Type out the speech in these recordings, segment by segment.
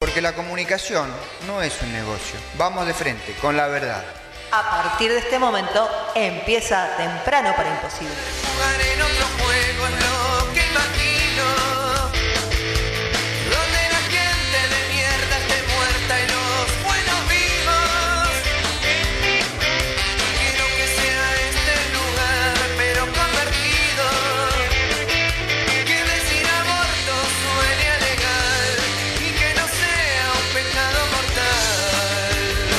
Porque la comunicación no es un negocio. Vamos de frente, con la verdad. A partir de este momento empieza Temprano para Imposible. Jugar en otro juego es lo que imagino, donde la gente de mierda esté muerta y los buenos vivos. Quiero que sea este lugar, pero convertido, que decir aborto suene a legal y que no sea un pecado mortal.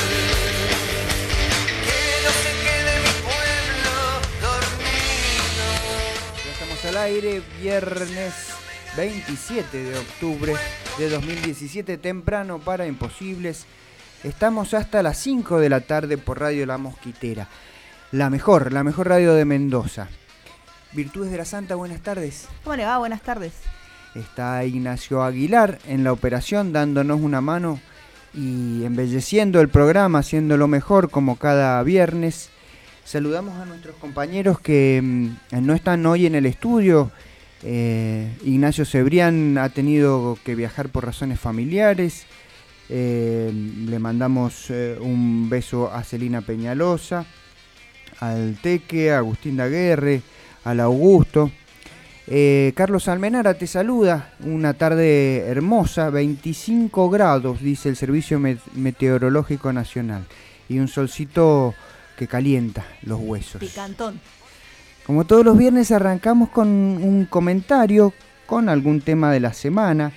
Que no se quede mi pueblo dormido. Ya estamos al aire, viernes 27 de octubre de 2017, temprano para Imposibles. Estamos hasta las 5 de la tarde por Radio La Mosquitera, la mejor radio de Mendoza. Virtudes de la Santa, buenas tardes. ¿Cómo le va? Buenas tardes. Está Ignacio Aguilar en la operación, dándonos una mano y embelleciendo el programa, haciéndolo mejor como cada viernes. Saludamos a nuestros compañeros que no están hoy en el estudio. Ignacio Cebrián ha tenido que viajar por razones familiares. Le mandamos un beso a Celina Peñalosa, al Teque, a Agustín Daguerre, al Augusto. Carlos Almenara te saluda, una tarde hermosa, 25 grados, dice el Servicio Meteorológico Nacional, y un solcito que calienta los huesos. Picantón. Como todos los viernes arrancamos con un comentario, con algún tema de la semana.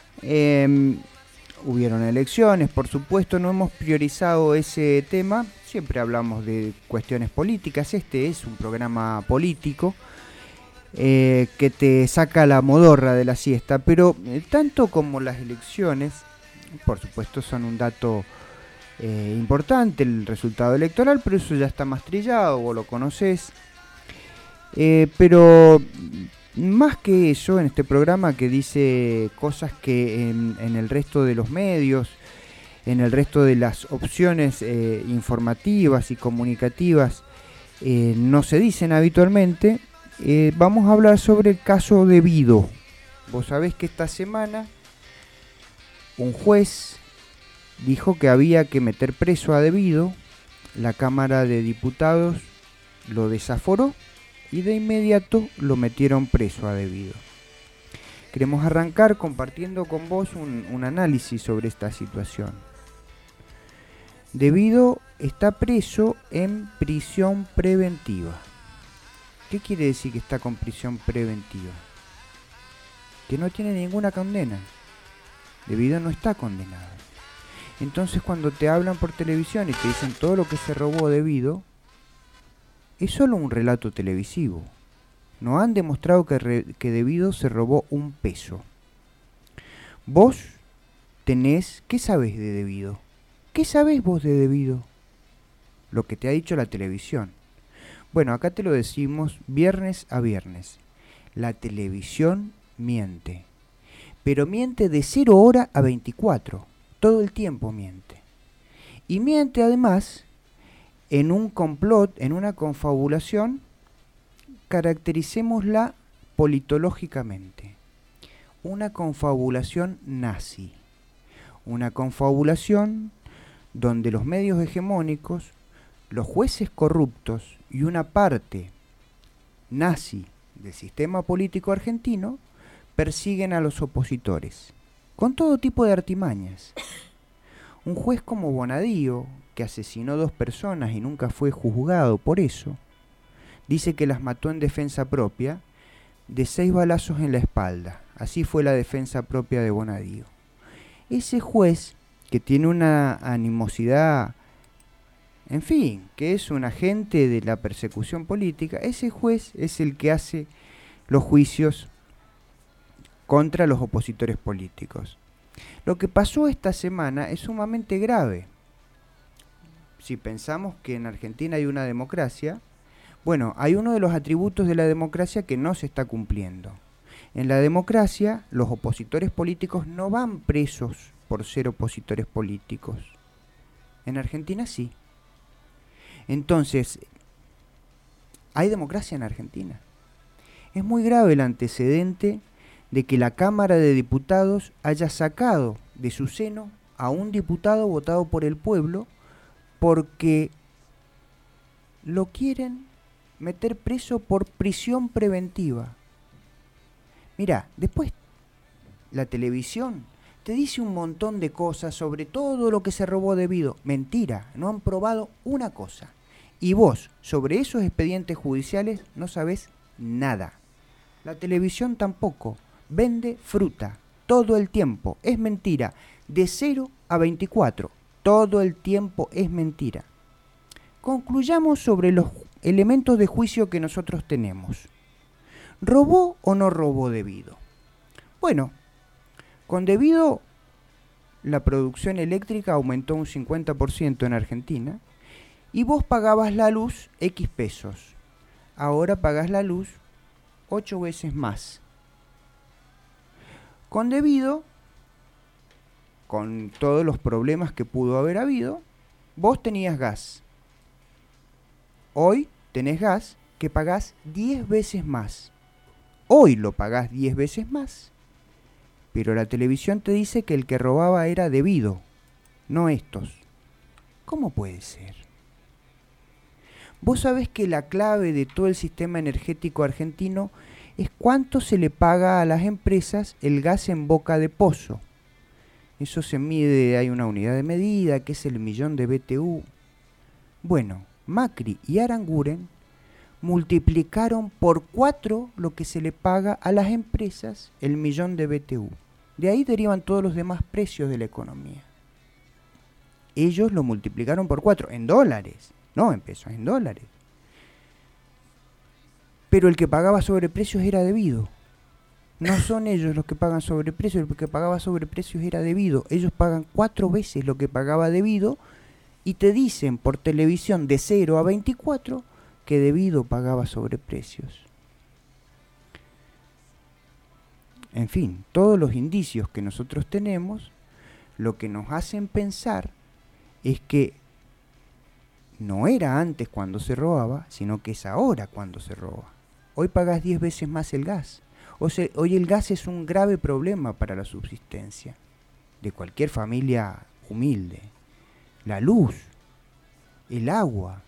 Hubieron elecciones, por supuesto, no hemos priorizado ese tema, siempre hablamos de cuestiones políticas, este es un programa político que te saca la modorra de la siesta, pero tanto como las elecciones, por supuesto son un dato importante, el resultado electoral, pero eso ya está más trillado, vos lo conocés. Pero más que eso, en este programa que dice cosas que en el resto de los medios, en el resto de las opciones informativas y comunicativas no se dicen habitualmente, vamos a hablar sobre el caso Debido. Vos sabés que esta semana un juez dijo que había que meter preso a Debido, la Cámara de Diputados lo desaforó y de inmediato lo metieron preso a Debido. Queremos arrancar compartiendo con vos un análisis sobre esta situación. Debido está preso en prisión preventiva. ¿Qué quiere decir que está con prisión preventiva? Que no tiene ninguna condena. Debido no está condenado. Entonces cuando te hablan por televisión y te dicen todo lo que se robó Debido, es solo un relato televisivo. No han demostrado que Debido se robó un peso. Vos tenés... ¿Qué sabés de Debido? ¿Qué sabés vos de Debido? Lo que te ha dicho la televisión. Bueno, acá te lo decimos viernes a viernes. La televisión miente. Pero miente de 0 hora a 24. Todo el tiempo miente. Y miente además en un complot, en una confabulación, caractericémosla politológicamente. Una confabulación nazi. Una confabulación donde los medios hegemónicos, los jueces corruptos y una parte nazi del sistema político argentino persiguen a los opositores, con todo tipo de artimañas. Un juez como Bonadío, que asesinó 2 personas y nunca fue juzgado por eso, dice que las mató en defensa propia de 6 balazos en la espalda. Así fue la defensa propia de Bonadío. Ese juez, que tiene una animosidad, en fin, que es un agente de la persecución política, ese juez es el que hace los juicios contra los opositores políticos. Lo que pasó esta semana es sumamente grave. Si pensamos que en Argentina hay una democracia, bueno, hay uno de los atributos de la democracia que no se está cumpliendo. En la democracia, los opositores políticos no van presos por ser opositores políticos. En Argentina sí. Entonces, ¿hay democracia en Argentina? Es muy grave el antecedente de que la Cámara de Diputados haya sacado de su seno a un diputado votado por el pueblo porque lo quieren meter preso por prisión preventiva. Mirá, después la televisión te dice un montón de cosas sobre todo lo que se robó debido. Mentira, no han probado una cosa. Y vos, sobre esos expedientes judiciales, no sabés nada. La televisión tampoco. Vende fruta todo el tiempo. Es mentira. De 0 a 24. Todo el tiempo es mentira. Concluyamos sobre los elementos de juicio que nosotros tenemos. ¿Robó o no robó debido? Bueno, con debido la producción eléctrica aumentó un 50% en Argentina y vos pagabas la luz X pesos. Ahora pagás la luz 8 veces más. Con debido, con todos los problemas que pudo haber habido, vos tenías gas. Hoy tenés gas que pagás 10 veces más. Hoy lo pagás 10 veces más. Pero la televisión te dice que el que robaba era debido, no estos. ¿Cómo puede ser? Vos sabés que la clave de todo el sistema energético argentino es cuánto se le paga a las empresas el gas en boca de pozo. Eso se mide, hay una unidad de medida que es el millón de BTU. Bueno, Macri y Aranguren multiplicaron por 4 lo que se le paga a las empresas el millón de BTU. De ahí derivan todos los demás precios de la economía. Ellos lo multiplicaron por 4 en dólares, no en pesos, en dólares. Pero el que pagaba sobreprecios era debido. No son ellos los que pagan sobreprecios, el que pagaba sobreprecios era debido. Ellos pagan 4 veces lo que pagaba debido y te dicen por televisión de 0 a 24 que debido pagaba sobreprecios. En fin, todos los indicios que nosotros tenemos lo que nos hacen pensar es que no era antes cuando se robaba, sino que es ahora cuando se roba. Hoy pagás 10 veces más el gas. Hoy el gas es un grave problema para la subsistencia de cualquier familia humilde. La luz, el agua.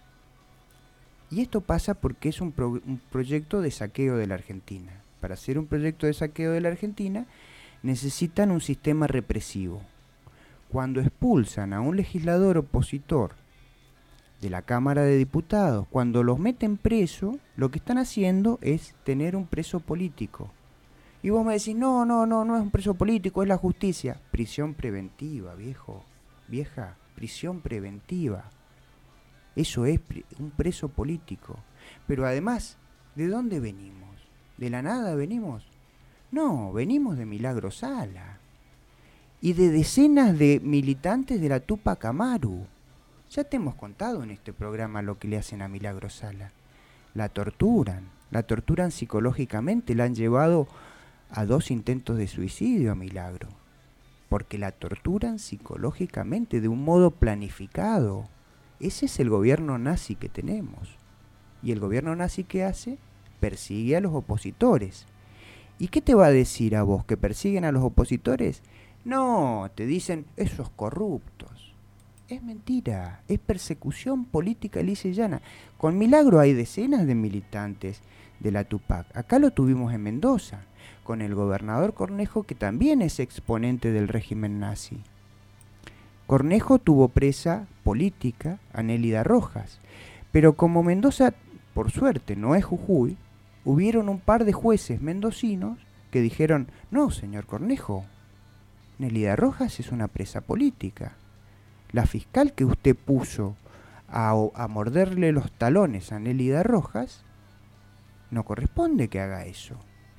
Y esto pasa porque es un proyecto de saqueo de la Argentina. Para hacer un proyecto de saqueo de la Argentina necesitan un sistema represivo. Cuando expulsan a un legislador opositor de la Cámara de Diputados, cuando los meten preso, lo que están haciendo es tener un preso político. Y vos me decís, no es un preso político, es la justicia. Prisión preventiva, vieja, prisión preventiva. Eso es un preso político. Pero además, ¿de dónde venimos? ¿De la nada venimos? No, venimos de Milagro Sala. Y de decenas de militantes de la Tupac Amaru. Ya te hemos contado en este programa lo que le hacen a Milagro Sala. La torturan psicológicamente, la han llevado a 2 intentos de suicidio a Milagro. Porque la torturan psicológicamente de un modo planificado. Ese es el gobierno nazi que tenemos. ¿Y el gobierno nazi qué hace? Persigue a los opositores. ¿Y qué te va a decir a vos? ¿Que persiguen a los opositores? No, te dicen esos corruptos. Es mentira, es persecución política lisa y llana. Con Milagro hay decenas de militantes de la Tupac. Acá lo tuvimos en Mendoza, con el gobernador Cornejo, que también es exponente del régimen nazi. Cornejo tuvo presa política a Nélida Rojas, pero como Mendoza, por suerte, no es Jujuy, hubieron un par de jueces mendocinos que dijeron, no, señor Cornejo, Nélida Rojas es una presa política. La fiscal que usted puso a morderle los talones a Nélida Rojas, no corresponde que haga eso.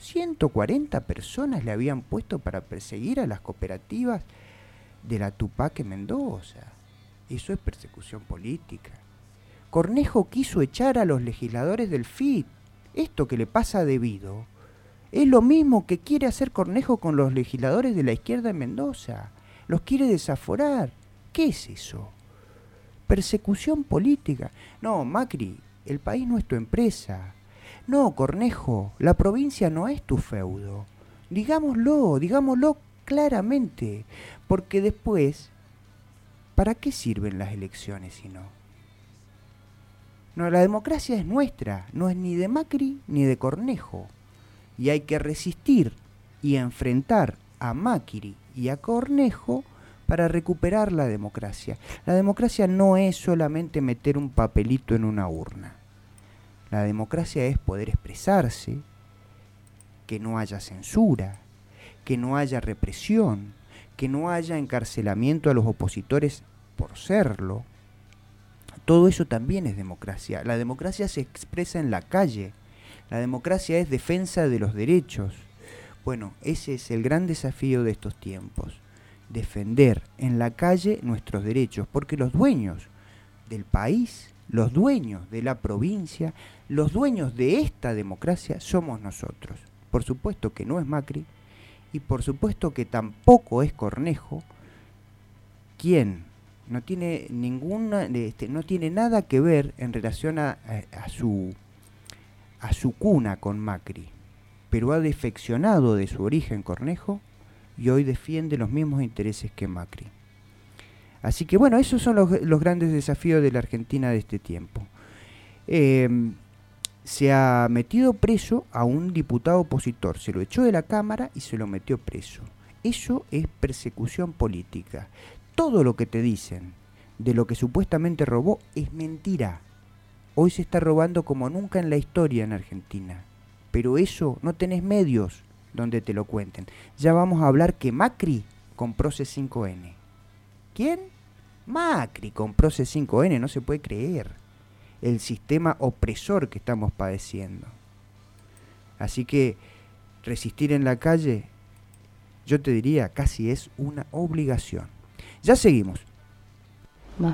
140 personas le habían puesto para perseguir a las cooperativas de la Tupac en Mendoza. Eso es persecución política. Cornejo quiso echar a los legisladores del FIT. Esto que le pasa debido es lo mismo que quiere hacer Cornejo con los legisladores de la izquierda en Mendoza. Los quiere desaforar. ¿Qué es eso? Persecución política. No, Macri, el país no es tu empresa. No, Cornejo, la provincia no es tu feudo. Digámoslo claramente, porque después, ¿para qué sirven las elecciones si no? No, la democracia es nuestra, no es ni de Macri ni de Cornejo, y hay que resistir y enfrentar a Macri y a Cornejo para recuperar la democracia. La democracia no es solamente meter un papelito en una urna. La democracia es poder expresarse, que no haya censura, que no haya represión, que no haya encarcelamiento a los opositores por serlo. Todo eso también es democracia. La democracia se expresa en la calle. La democracia es defensa de los derechos. Bueno, ese es el gran desafío de estos tiempos. Defender en la calle nuestros derechos, porque los dueños del país, los dueños de la provincia, los dueños de esta democracia somos nosotros. Por supuesto que no es Macri y por supuesto que tampoco es Cornejo, quien no tiene no tiene nada que ver en relación a su cuna con Macri, pero ha defeccionado de su origen Cornejo y hoy defiende los mismos intereses que Macri. Así que bueno, esos son los grandes desafíos de la Argentina de este tiempo. Se ha metido preso a un diputado opositor, se lo echó de la Cámara y se lo metió preso. Eso es persecución política. Todo lo que te dicen de lo que supuestamente robó es mentira. Hoy se está robando como nunca en la historia en Argentina. Pero eso no tenés medios donde te lo cuenten. Ya vamos a hablar que Macri compró C5N. ¿Quién? Macri compró C5N, no se puede creer. El sistema opresor que estamos padeciendo. Así que resistir en la calle, yo te diría, casi es una obligación. Ya seguimos. Va.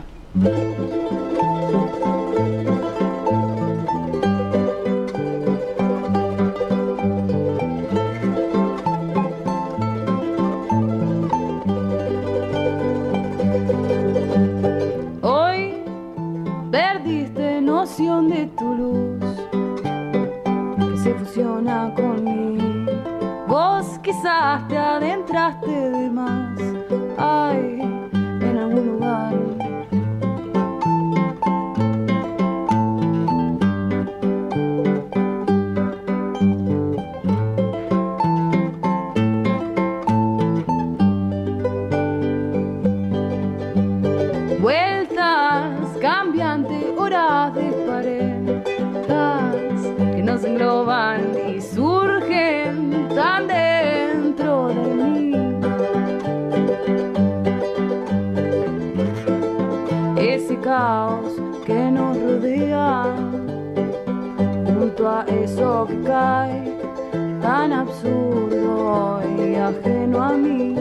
Hoy perdiste noción de tu luz, que se fusiona con mí. Vos quizás te adentraste de más. Ay, en algún lugar. Vueltas cambiantes, horas de parejas que nos engloban y surgen tan dentro de mí. Ese caos que nos rodea, junto a eso que cae, tan absurdo y ajeno a mí.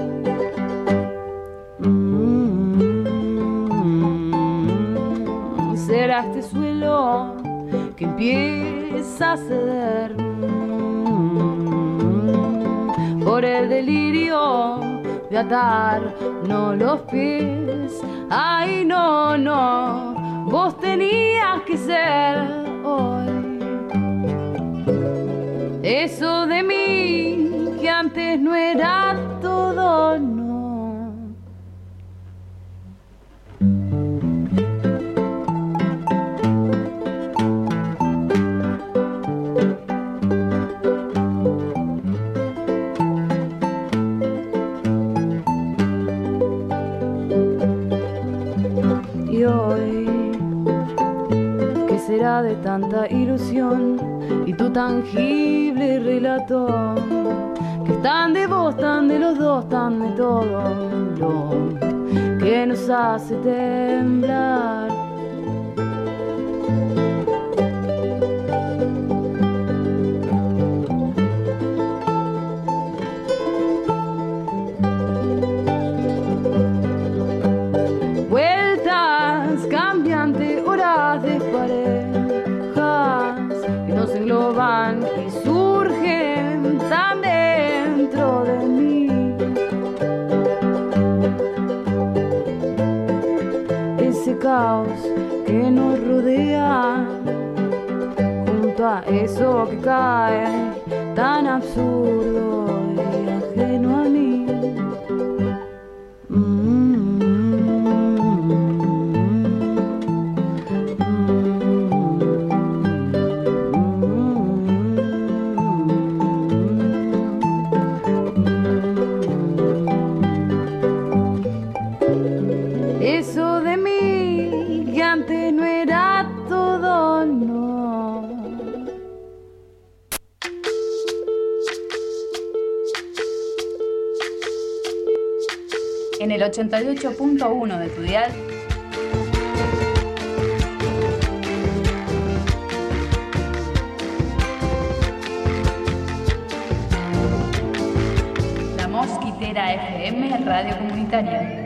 Será este suelo que empieza a ceder por el delirio de atarnos los pies. Ay, no, no, vos tenías que ser hoy eso de mí que antes no era todo, no. Y hoy, ¿qué será de tanta ilusión y tu tangible relato? Que están de vos, tan de los dos, tan de todo lo que nos hace temblar. Vueltas cambiantes, horas de parejas que nos engloban y surgen tan dentro de mí. Ese caos que nos rodea, junto a eso que cae, tan absurdo en el 88.1 de tu dial. La Mosquitera FM, radio comunitaria.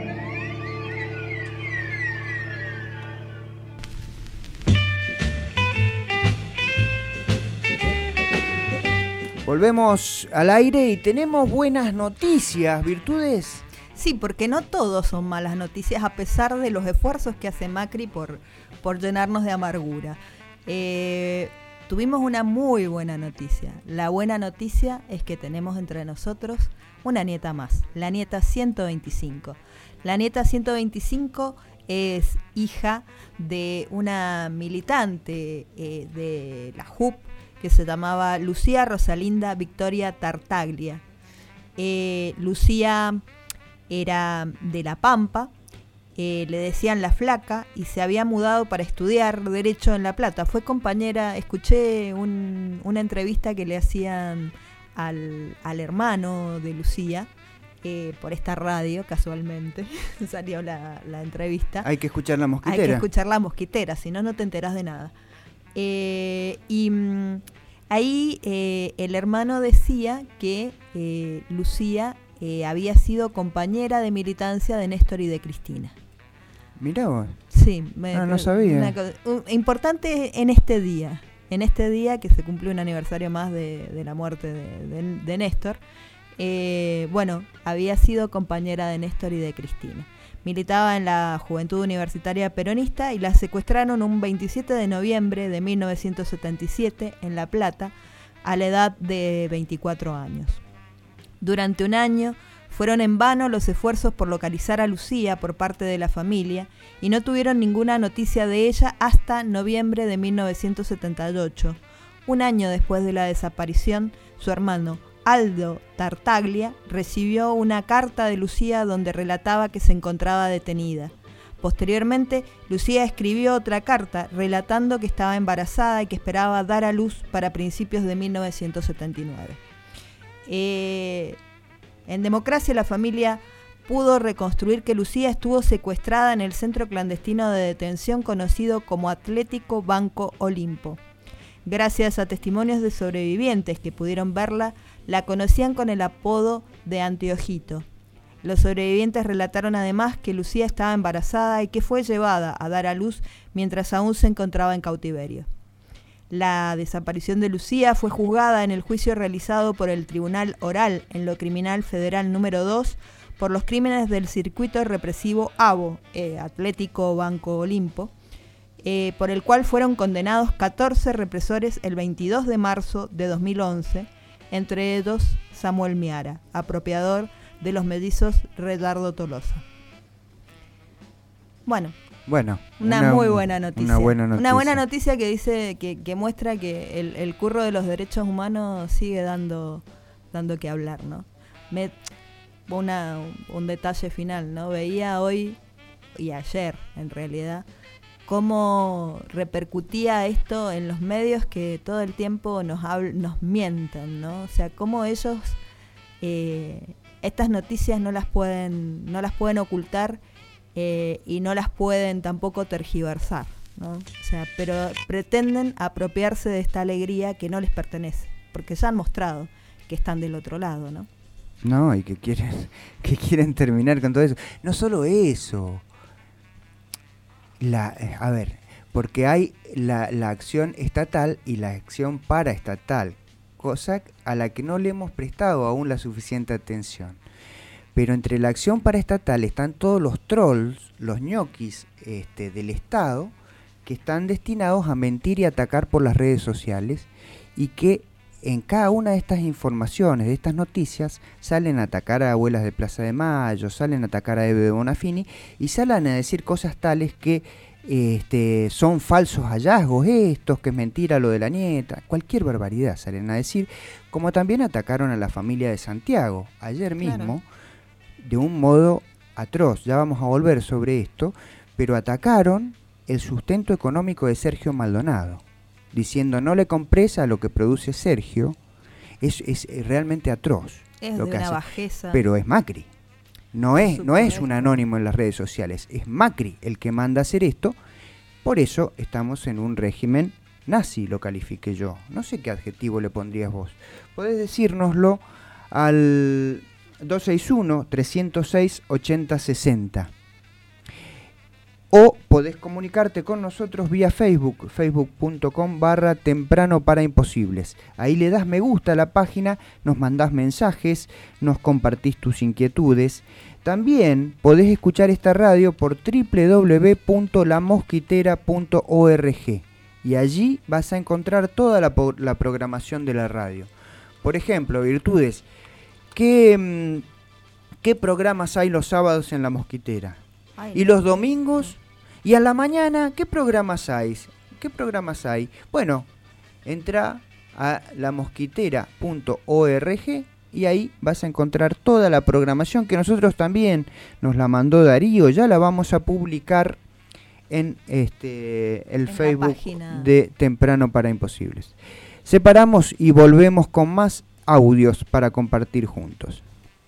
Volvemos al aire y tenemos buenas noticias, Virtudes. Sí, porque no todos son malas noticias, a pesar de los esfuerzos que hace Macri por llenarnos de amargura. Tuvimos una muy buena noticia. La buena noticia es que tenemos entre nosotros una nieta más, la nieta 125. La nieta 125 es hija de una militante de la JUP, que se llamaba Lucía Rosalinda Victoria Tartaglia. Lucía era de La Pampa, le decían La Flaca, y se había mudado para estudiar Derecho en La Plata. Fue compañera, escuché una entrevista que le hacían al hermano de Lucía, por esta radio, casualmente, salió la entrevista. Hay que escuchar La Mosquitera. Hay que escuchar La Mosquitera, si no, no te enterás de nada. Ahí el hermano decía que Lucía había sido compañera de militancia de Néstor y de Cristina. Mirá vos. Sí, no sabía. Importante en este día que se cumplió un aniversario más de la muerte de Néstor. Bueno, había sido compañera de Néstor y de Cristina. Militaba en la Juventud Universitaria Peronista y la secuestraron un 27 de noviembre de 1977 en La Plata a la edad de 24 años. Durante un año fueron en vano los esfuerzos por localizar a Lucía por parte de la familia y no tuvieron ninguna noticia de ella hasta noviembre de 1978. Un año después de la desaparición, su hermano Aldo Tartaglia recibió una carta de Lucía donde relataba que se encontraba detenida. Posteriormente, Lucía escribió otra carta relatando que estaba embarazada y que esperaba dar a luz para principios de 1979. En democracia, la familia pudo reconstruir que Lucía estuvo secuestrada en el centro clandestino de detención conocido como Atlético Banco Olimpo. Gracias a testimonios de sobrevivientes que pudieron verla, la conocían con el apodo de Anteojito. Los sobrevivientes relataron además que Lucía estaba embarazada y que fue llevada a dar a luz mientras aún se encontraba en cautiverio. La desaparición de Lucía fue juzgada en el juicio realizado por el Tribunal Oral en lo Criminal Federal número 2 por los crímenes del circuito represivo ABO, Atlético Banco Olimpo, por el cual fueron condenados 14 represores el 22 de marzo de 2011, entre ellos Samuel Miara, apropiador de los mellizos Redardo Tolosa. Bueno, una muy buena noticia. Una buena noticia que dice que muestra que el curro de los derechos humanos sigue dando que hablar, ¿no? Un detalle final, ¿no? Veía hoy y ayer, en realidad, cómo repercutía esto en los medios que todo el tiempo nos mienten, ¿no? O sea, cómo ellos estas noticias no las pueden ocultar y no las pueden tampoco tergiversar, ¿no? O sea, pero pretenden apropiarse de esta alegría que no les pertenece, porque ya han mostrado que están del otro lado, ¿no? No, y que quieren terminar con todo eso. No solo eso. Porque hay la acción estatal y la acción paraestatal, cosa a la que no le hemos prestado aún la suficiente atención. Pero entre la acción paraestatal están todos los trolls, los ñoquis del Estado, que están destinados a mentir y atacar por las redes sociales, y que en cada una de estas informaciones, de estas noticias, salen a atacar a abuelas de Plaza de Mayo, salen a atacar a Eve Bonafini, y salen a decir cosas tales que son falsos hallazgos estos, que es mentira lo de la nieta, cualquier barbaridad salen a decir, como también atacaron a la familia de Santiago, ayer mismo, de un modo atroz. Ya vamos a volver sobre esto, pero atacaron el sustento económico de Sergio Maldonado, diciendo no le compres a lo que produce Sergio. Es realmente atroz es lo de que una hace. bajeza. Pero es Macri, no es un anónimo en las redes sociales, es Macri el que manda a hacer esto. Por eso estamos en un régimen nazi, lo califiqué yo. No sé qué adjetivo le pondrías vos. Podés decírnoslo al 261-306-8060. O podés comunicarte con nosotros vía Facebook, facebook.com/temprano para imposibles. Ahí le das me gusta a la página, nos mandás mensajes, nos compartís tus inquietudes. También podés escuchar esta radio por www.lamosquitera.org y allí vas a encontrar toda la programación de la radio. Por ejemplo, Virtudes, ¿qué programas hay los sábados en La Mosquitera? Y los domingos, y a la mañana, ¿qué programas hay? Bueno, entra a lamosquitera.org y ahí vas a encontrar toda la programación que nosotros también nos la mandó Darío. Ya la vamos a publicar en el Facebook de Temprano para Imposibles. Separamos y volvemos con más audios para compartir juntos.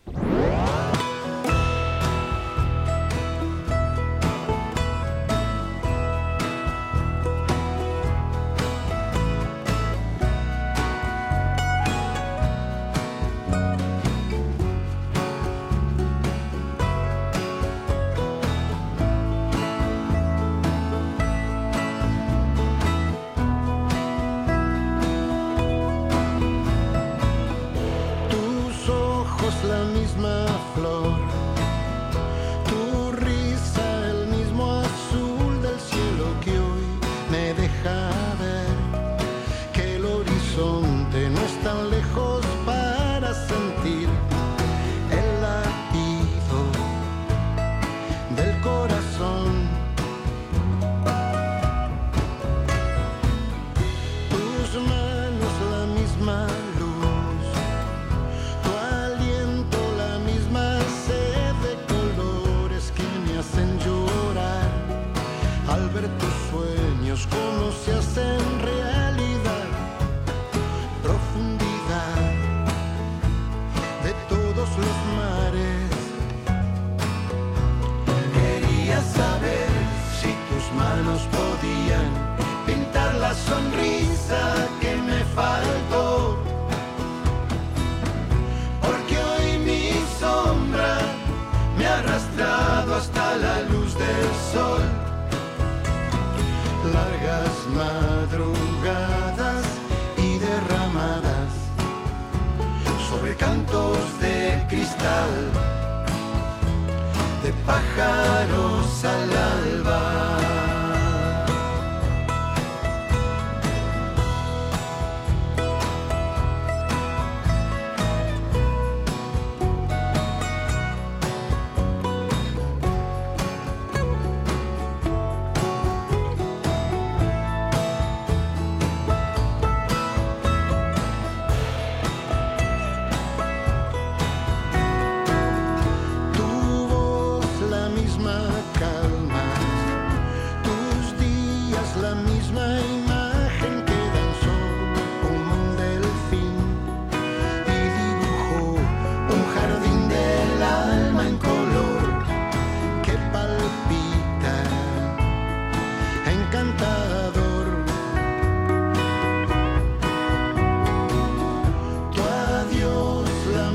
Pájaros al alba.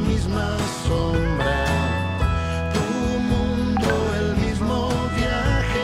Sombra, tu mundo el mismo viaje.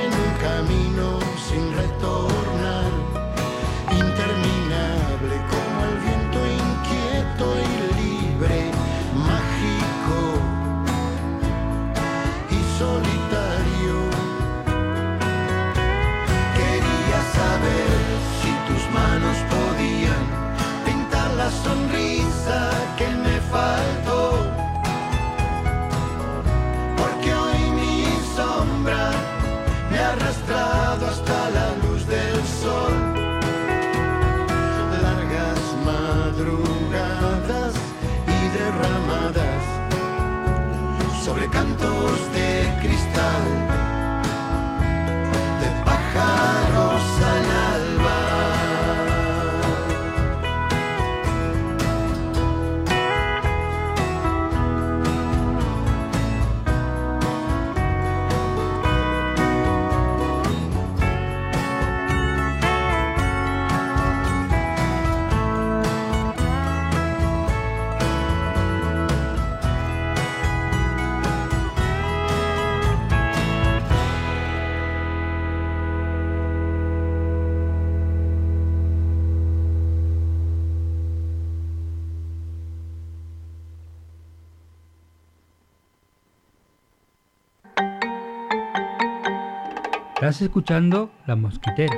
Estás escuchando La Mosquitera.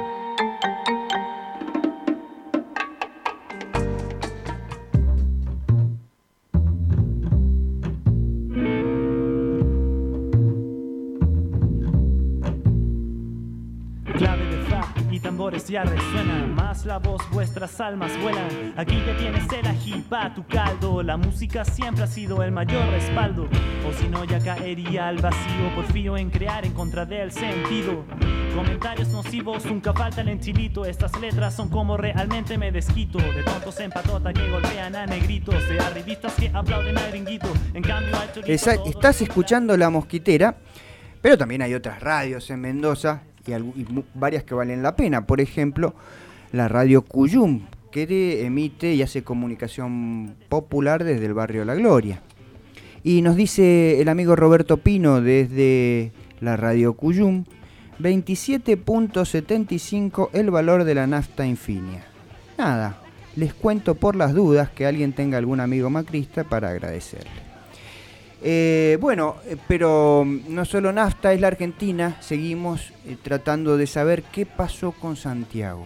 Clave de fa y tambores ya resuenan, más la voz vuestras almas vuelan. Aquí ya tienes el ají pa' tu caldo, la música siempre ha sido el mayor respaldo. O si no ya caería al vacío, porfío en crear en contra del sentido. Comentarios nocivos, nunca falta el enchilito. Estas letras son como realmente me desquito. De tontos en patota que golpean a negritos, de arribistas que aplauden al gringuito. En cambio al chorito Estás escuchando La Mosquitera, pero también hay otras radios en Mendoza y varias que valen la pena. Por ejemplo, la radio Cuyum, que emite y hace comunicación popular desde el barrio La Gloria. Y nos dice el amigo Roberto Pino desde la radio Cuyum, 27.75 el valor de la nafta Infinia. Nada, les cuento por las dudas que alguien tenga algún amigo macrista para agradecerle. Pero no solo nafta es la Argentina, seguimos tratando de saber qué pasó con Santiago.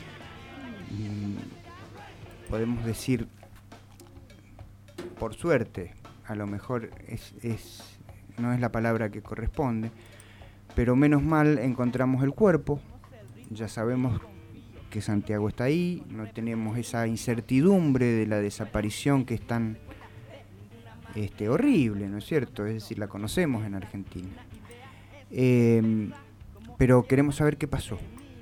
Podemos decir, por suerte, a lo mejor no es la palabra que corresponde, pero menos mal encontramos el cuerpo, ya sabemos que Santiago está ahí, no tenemos esa incertidumbre de la desaparición que es tan horrible, ¿no es cierto? Es decir, la conocemos en Argentina. Pero queremos saber qué pasó.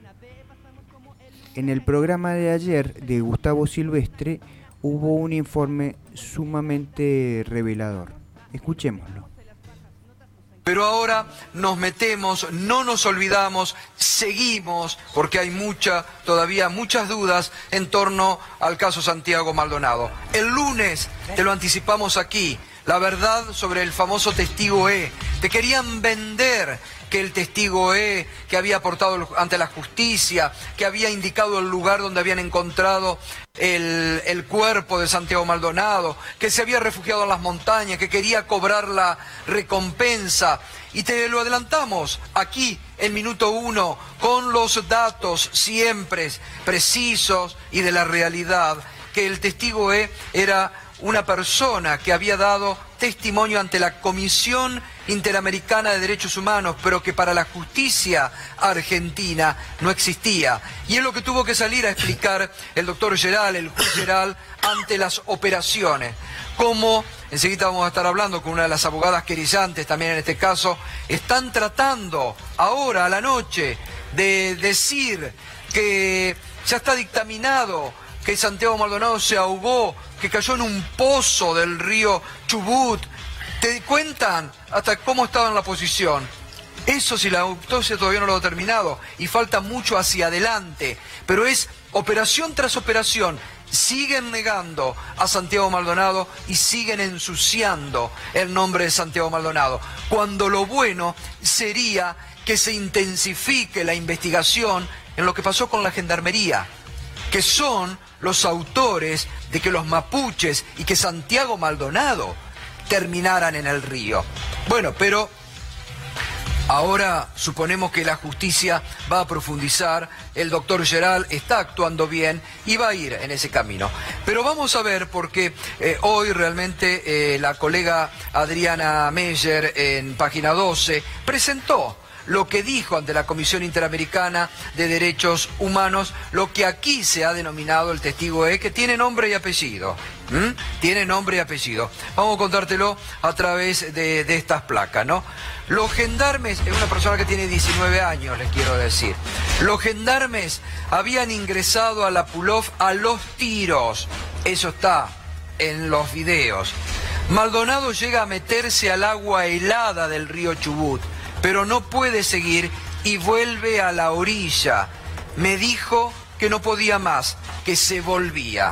En el programa de ayer de Gustavo Silvestre hubo un informe sumamente revelador. Escuchémoslo. Pero ahora nos metemos, no nos olvidamos, seguimos, porque hay todavía muchas dudas en torno al caso Santiago Maldonado. El lunes, te lo anticipamos aquí, la verdad sobre el famoso testigo E. Te querían vender que el testigo E, que había aportado ante la justicia, que había indicado el lugar donde habían encontrado el cuerpo de Santiago Maldonado, que se había refugiado en las montañas, que quería cobrar la recompensa. Y te lo adelantamos aquí en Minuto 1, con los datos siempre precisos y de la realidad, que el testigo E era una persona que había dado testimonio ante la Comisión Interamericana de Derechos Humanos, pero que para la justicia argentina no existía. Y es lo que tuvo que salir a explicar el doctor Geral, el juez Geral, ante las operaciones. Como, enseguida vamos a estar hablando con una de las abogadas querellantes, también en este caso, están tratando ahora a la noche de decir que ya está dictaminado que Santiago Maldonado se ahogó, que cayó en un pozo del río Chubut. ¿Te cuentan hasta cómo estaba en la posición? Eso si la autopsia todavía no lo ha terminado y falta mucho hacia adelante, pero es operación tras operación. Siguen negando a Santiago Maldonado y siguen ensuciando el nombre de Santiago Maldonado, cuando lo bueno sería que se intensifique la investigación en lo que pasó con la Gendarmería, que son los autores de que los mapuches y que Santiago Maldonado terminaran en el río. Bueno, pero ahora suponemos que la justicia va a profundizar, el doctor Geral está actuando bien y va a ir en ese camino. Pero vamos a ver, porque hoy realmente la colega Adriana Meyer en Página 12 presentó lo que dijo ante la Comisión Interamericana de Derechos Humanos, lo que aquí se ha denominado el testigo E, que tiene nombre y apellido. Tiene nombre y apellido. Vamos a contártelo a través de estas placas, ¿no? Los gendarmes, es una persona que tiene 19 años, les quiero decir. Los gendarmes habían ingresado a la Pulov a los tiros. Eso está en los videos. Maldonado llega a meterse al agua helada del río Chubut, pero no puede seguir y vuelve a la orilla. Me dijo que no podía más, que se volvía.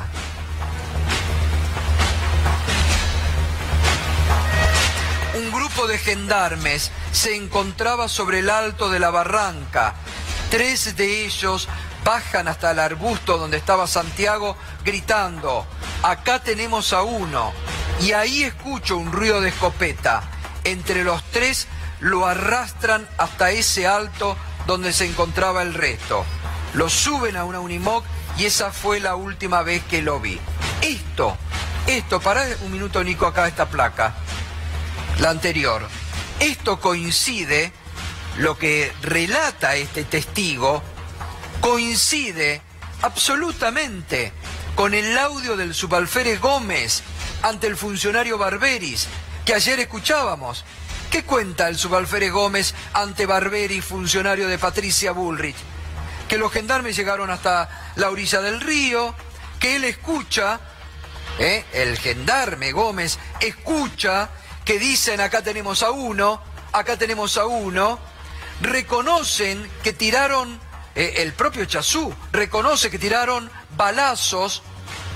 Un grupo de gendarmes se encontraba sobre el alto de la barranca. 3 de ellos bajan hasta el arbusto donde estaba Santiago gritando: acá tenemos a uno. Y ahí escucho un ruido de escopeta. Entre los 3 lo arrastran hasta ese alto donde se encontraba el resto. Lo suben a una Unimog y esa fue la última vez que lo vi. Esto, pará un minuto, Nico, acá esta placa, la anterior. Esto coincide, lo que relata este testigo, coincide absolutamente con el audio del subalférez Gómez ante el funcionario Barberis, que ayer escuchábamos. ¿Qué cuenta el subalférez Gómez ante Barberis, funcionario de Patricia Bullrich? Que los gendarmes llegaron hasta la orilla del río, que él escucha, el gendarme Gómez escucha que dicen acá tenemos a uno, reconocen que tiraron, el propio Chazú reconoce que tiraron balazos,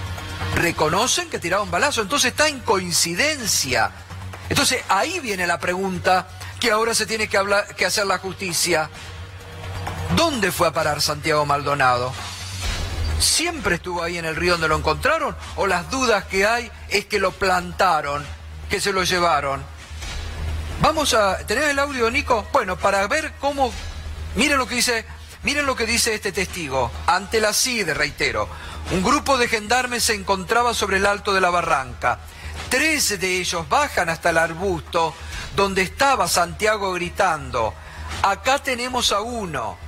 entonces está en coincidencia. Entonces ahí viene la pregunta que ahora se tiene que hacer la justicia. ¿Dónde fue a parar Santiago Maldonado? ¿Siempre estuvo ahí en el río donde lo encontraron? ¿O las dudas que hay es que lo plantaron, que se lo llevaron? Vamos a... ¿Tenés el audio, Nico? Bueno, para ver cómo... Miren lo que dice este testigo. Ante la CIDE, reitero. Un grupo de gendarmes se encontraba sobre el alto de la barranca. 13 de ellos bajan hasta el arbusto donde estaba Santiago gritando: acá tenemos a uno.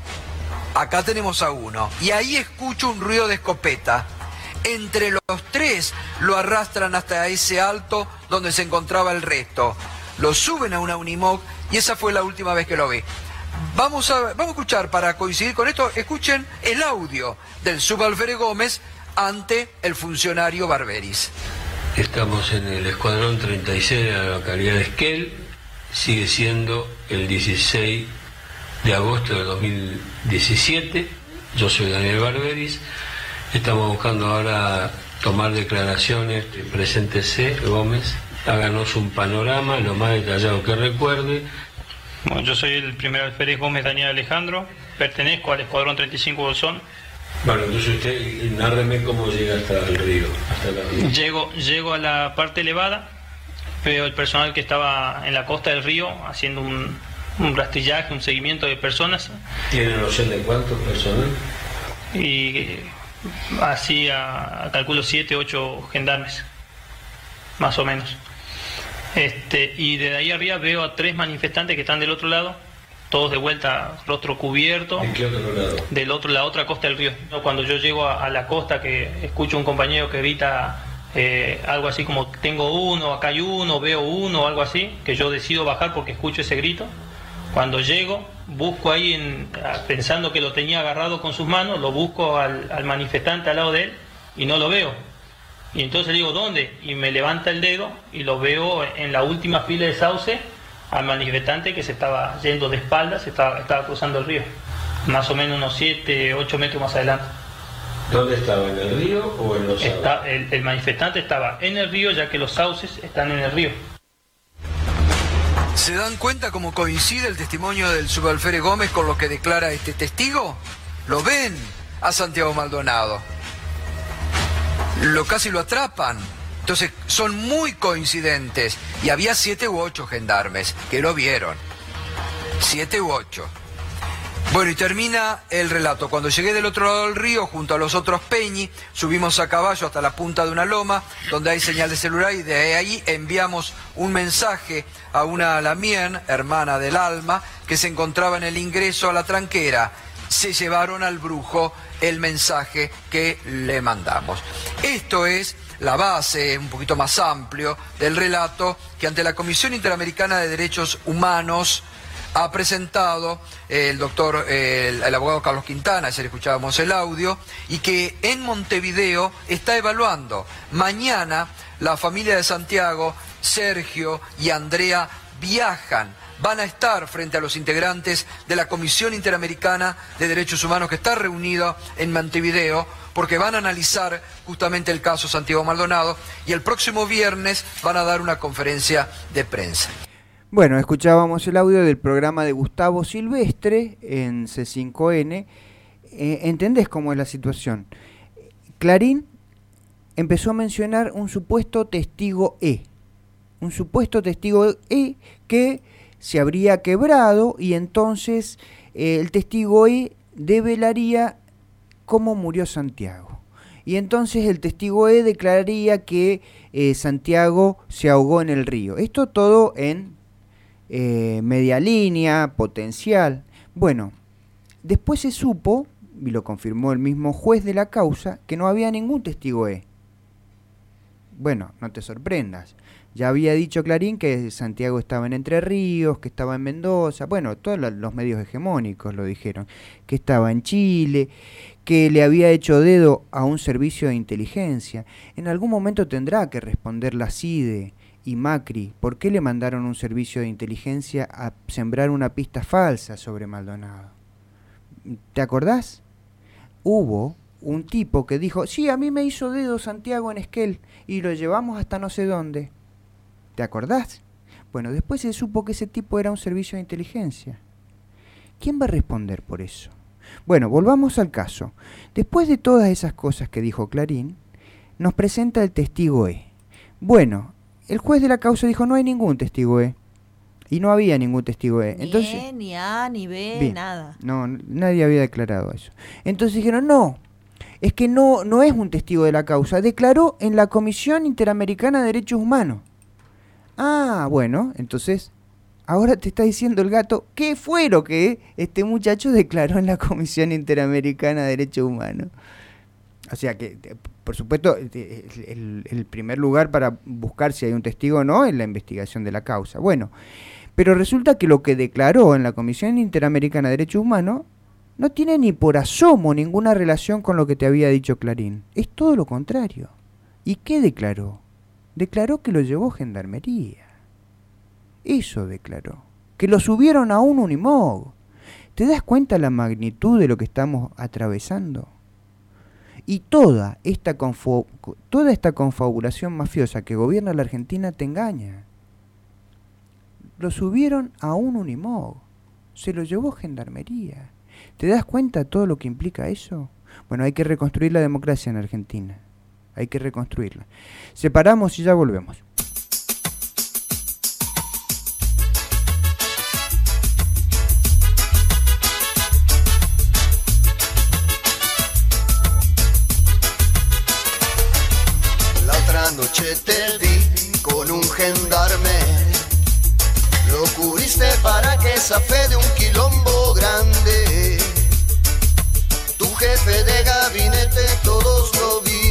Y ahí escucho un ruido de escopeta. Entre los 3 lo arrastran hasta ese alto donde se encontraba el resto. Lo suben a una Unimog y esa fue la última vez que lo vi. Vamos a escuchar, para coincidir con esto, escuchen el audio del subalférez Gómez ante el funcionario Barberis. Estamos en el escuadrón 36 de la localidad de Esquel. Sigue siendo el 16 de agosto de 2017. Yo soy Daniel Barberis. Estamos buscando ahora tomar declaraciones. Preséntese, Gómez. Háganos un panorama lo más detallado que recuerde. Bueno, yo soy el primer alférez Gómez Daniel Alejandro. Pertenezco al escuadrón 35 Bolsón. Bueno, entonces usted nárreme cómo llega hasta el río. Llego a la parte elevada. Veo el personal que estaba en la costa del río haciendo un rastrillaje, un seguimiento de personas. ¿Tiene noción de cuántos personal? Y así calculo 7, 8 gendarmes, más o menos. Y desde ahí arriba veo a 3 manifestantes que están del otro lado, todos de vuelta, rostro cubierto. ¿De qué otro lado? La otra costa del río. Cuando yo llego a la costa, que escucho un compañero que grita algo así como tengo uno, acá hay uno, veo uno, algo así, que yo decido bajar porque escucho ese grito. Cuando llego, busco ahí, pensando que lo tenía agarrado con sus manos, lo busco al manifestante al lado de él y no lo veo. Y entonces le digo, ¿dónde? Y me levanta el dedo y lo veo en la última fila de sauce al manifestante que se estaba yendo de espaldas, estaba cruzando el río, más o menos unos 7, 8 metros más adelante. ¿Dónde estaba? ¿En el río o en los sauces? El manifestante estaba en el río, ya que los sauces están en el río. ¿Se dan cuenta cómo coincide el testimonio del subalférez Gómez con lo que declara este testigo? Lo ven a Santiago Maldonado. Casi lo atrapan. Entonces son muy coincidentes. Y había 7 u 8 gendarmes que lo vieron. 7 u 8. Bueno, y termina el relato. Cuando llegué del otro lado del río, junto a los otros Peñi, subimos a caballo hasta la punta de una loma, donde hay señal de celular, y de ahí enviamos un mensaje a una Lamien, hermana del alma, que se encontraba en el ingreso a la tranquera. Se llevaron al brujo el mensaje que le mandamos. Esto es la base, un poquito más amplio, del relato que ante la Comisión Interamericana de Derechos Humanos ha presentado el abogado Carlos Quintana, ayer escuchábamos el audio, y que en Montevideo está evaluando. Mañana la familia de Santiago, Sergio y Andrea van a estar frente a los integrantes de la Comisión Interamericana de Derechos Humanos que está reunida en Montevideo, porque van a analizar justamente el caso Santiago Maldonado, y el próximo viernes van a dar una conferencia de prensa. Bueno, escuchábamos el audio del programa de Gustavo Silvestre en C5N. ¿Entendés cómo es la situación? Clarín empezó a mencionar un supuesto testigo E. Un supuesto testigo E que se habría quebrado y entonces el testigo E develaría cómo murió Santiago. Y entonces el testigo E declararía que Santiago se ahogó en el río. Esto todo en media línea, potencial. Bueno, después se supo, y lo confirmó el mismo juez de la causa, que no había ningún testigo E. Bueno, no te sorprendas. Ya había dicho Clarín que Santiago estaba en Entre Ríos, que estaba en Mendoza, bueno, todos los medios hegemónicos lo dijeron, que estaba en Chile, que le había hecho dedo a un servicio de inteligencia. En algún momento tendrá que responder la CIDE y Macri, ¿por qué le mandaron un servicio de inteligencia a sembrar una pista falsa sobre Maldonado? ¿Te acordás? Hubo un tipo que dijo, sí, a mí me hizo dedo Santiago en Esquel y lo llevamos hasta no sé dónde. ¿Te acordás? Bueno, después se supo que ese tipo era un servicio de inteligencia. ¿Quién va a responder por eso? Bueno, volvamos al caso. Después de todas esas cosas que dijo Clarín, nos presenta el testigo E. Bueno, el juez de la causa dijo, no hay ningún testigo E. Y no había ningún testigo E. Entonces, ni E, ni A, ni B, bien, nada. No, nadie había declarado eso. Entonces dijeron, no, es que no es un testigo de la causa. Declaró en la Comisión Interamericana de Derechos Humanos. Ah, bueno, entonces, ahora te está diciendo el gato, ¿qué fue lo que este muchacho declaró en la Comisión Interamericana de Derechos Humanos? O sea que, por supuesto, el primer lugar para buscar si hay un testigo o no es la investigación de la causa. Bueno, pero resulta que lo que declaró en la Comisión Interamericana de Derechos Humanos no tiene ni por asomo ninguna relación con lo que te había dicho Clarín. Es todo lo contrario. ¿Y qué declaró? Declaró que lo llevó Gendarmería. Eso declaró. Que lo subieron a un Unimog. ¿Te das cuenta la magnitud de lo que estamos atravesando? Y toda esta confabulación mafiosa que gobierna la Argentina te engaña. Lo subieron a un Unimog. Se lo llevó Gendarmería. ¿Te das cuenta todo lo que implica eso? Bueno, hay que reconstruir la democracia en Argentina. Hay que reconstruirla. Separamos y ya volvemos. La otra noche te vi con un gendarme. Lo cubriste para que zafe de un quilombo grande. Tu jefe de gabinete todos lo vimos.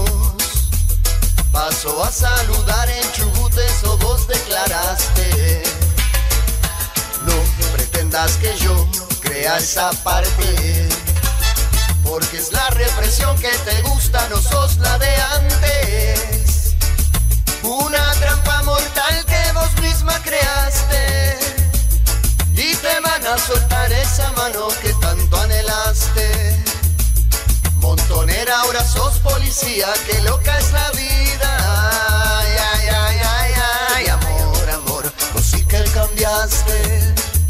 Pasó a saludar en Chubut, eso vos declaraste. No pretendas que yo crea esa parte, porque es la represión que te gusta, no sos la de antes. Una trampa mortal que vos misma creaste, y te van a soltar esa mano que tanto anhelaste. Montonera, ahora sos policía, que loca es la vida. Ay, ay, ay, ay, ay, amor, amor, vos sí que cambiaste.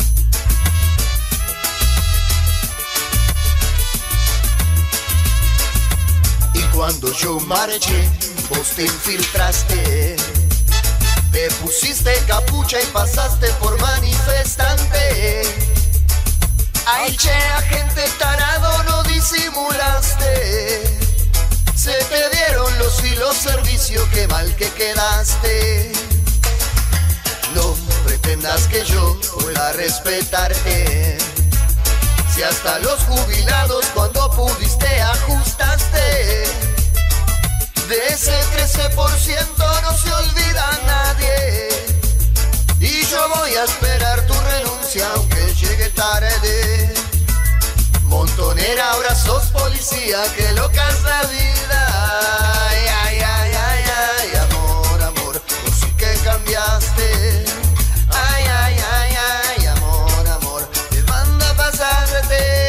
Y cuando yo marché, vos te infiltraste. Te pusiste capucha y pasaste por manifestante. Ay, che, agente tarado, no disimulaste. Se te dieron los hilos servicio, qué mal que quedaste. No pretendas que yo pueda respetarte, si hasta los jubilados cuando pudiste ajustaste. De ese 13% no se olvida a nadie, y yo voy a esperar tu renuncia aunque llegue tarde. Montonera, ahora sos policía, que loca es la vida. Ay, ay, ay, ay, ay, amor, amor, vos sí que cambiaste. Ay, ay, ay, ay, amor, amor, te manda a pasarte.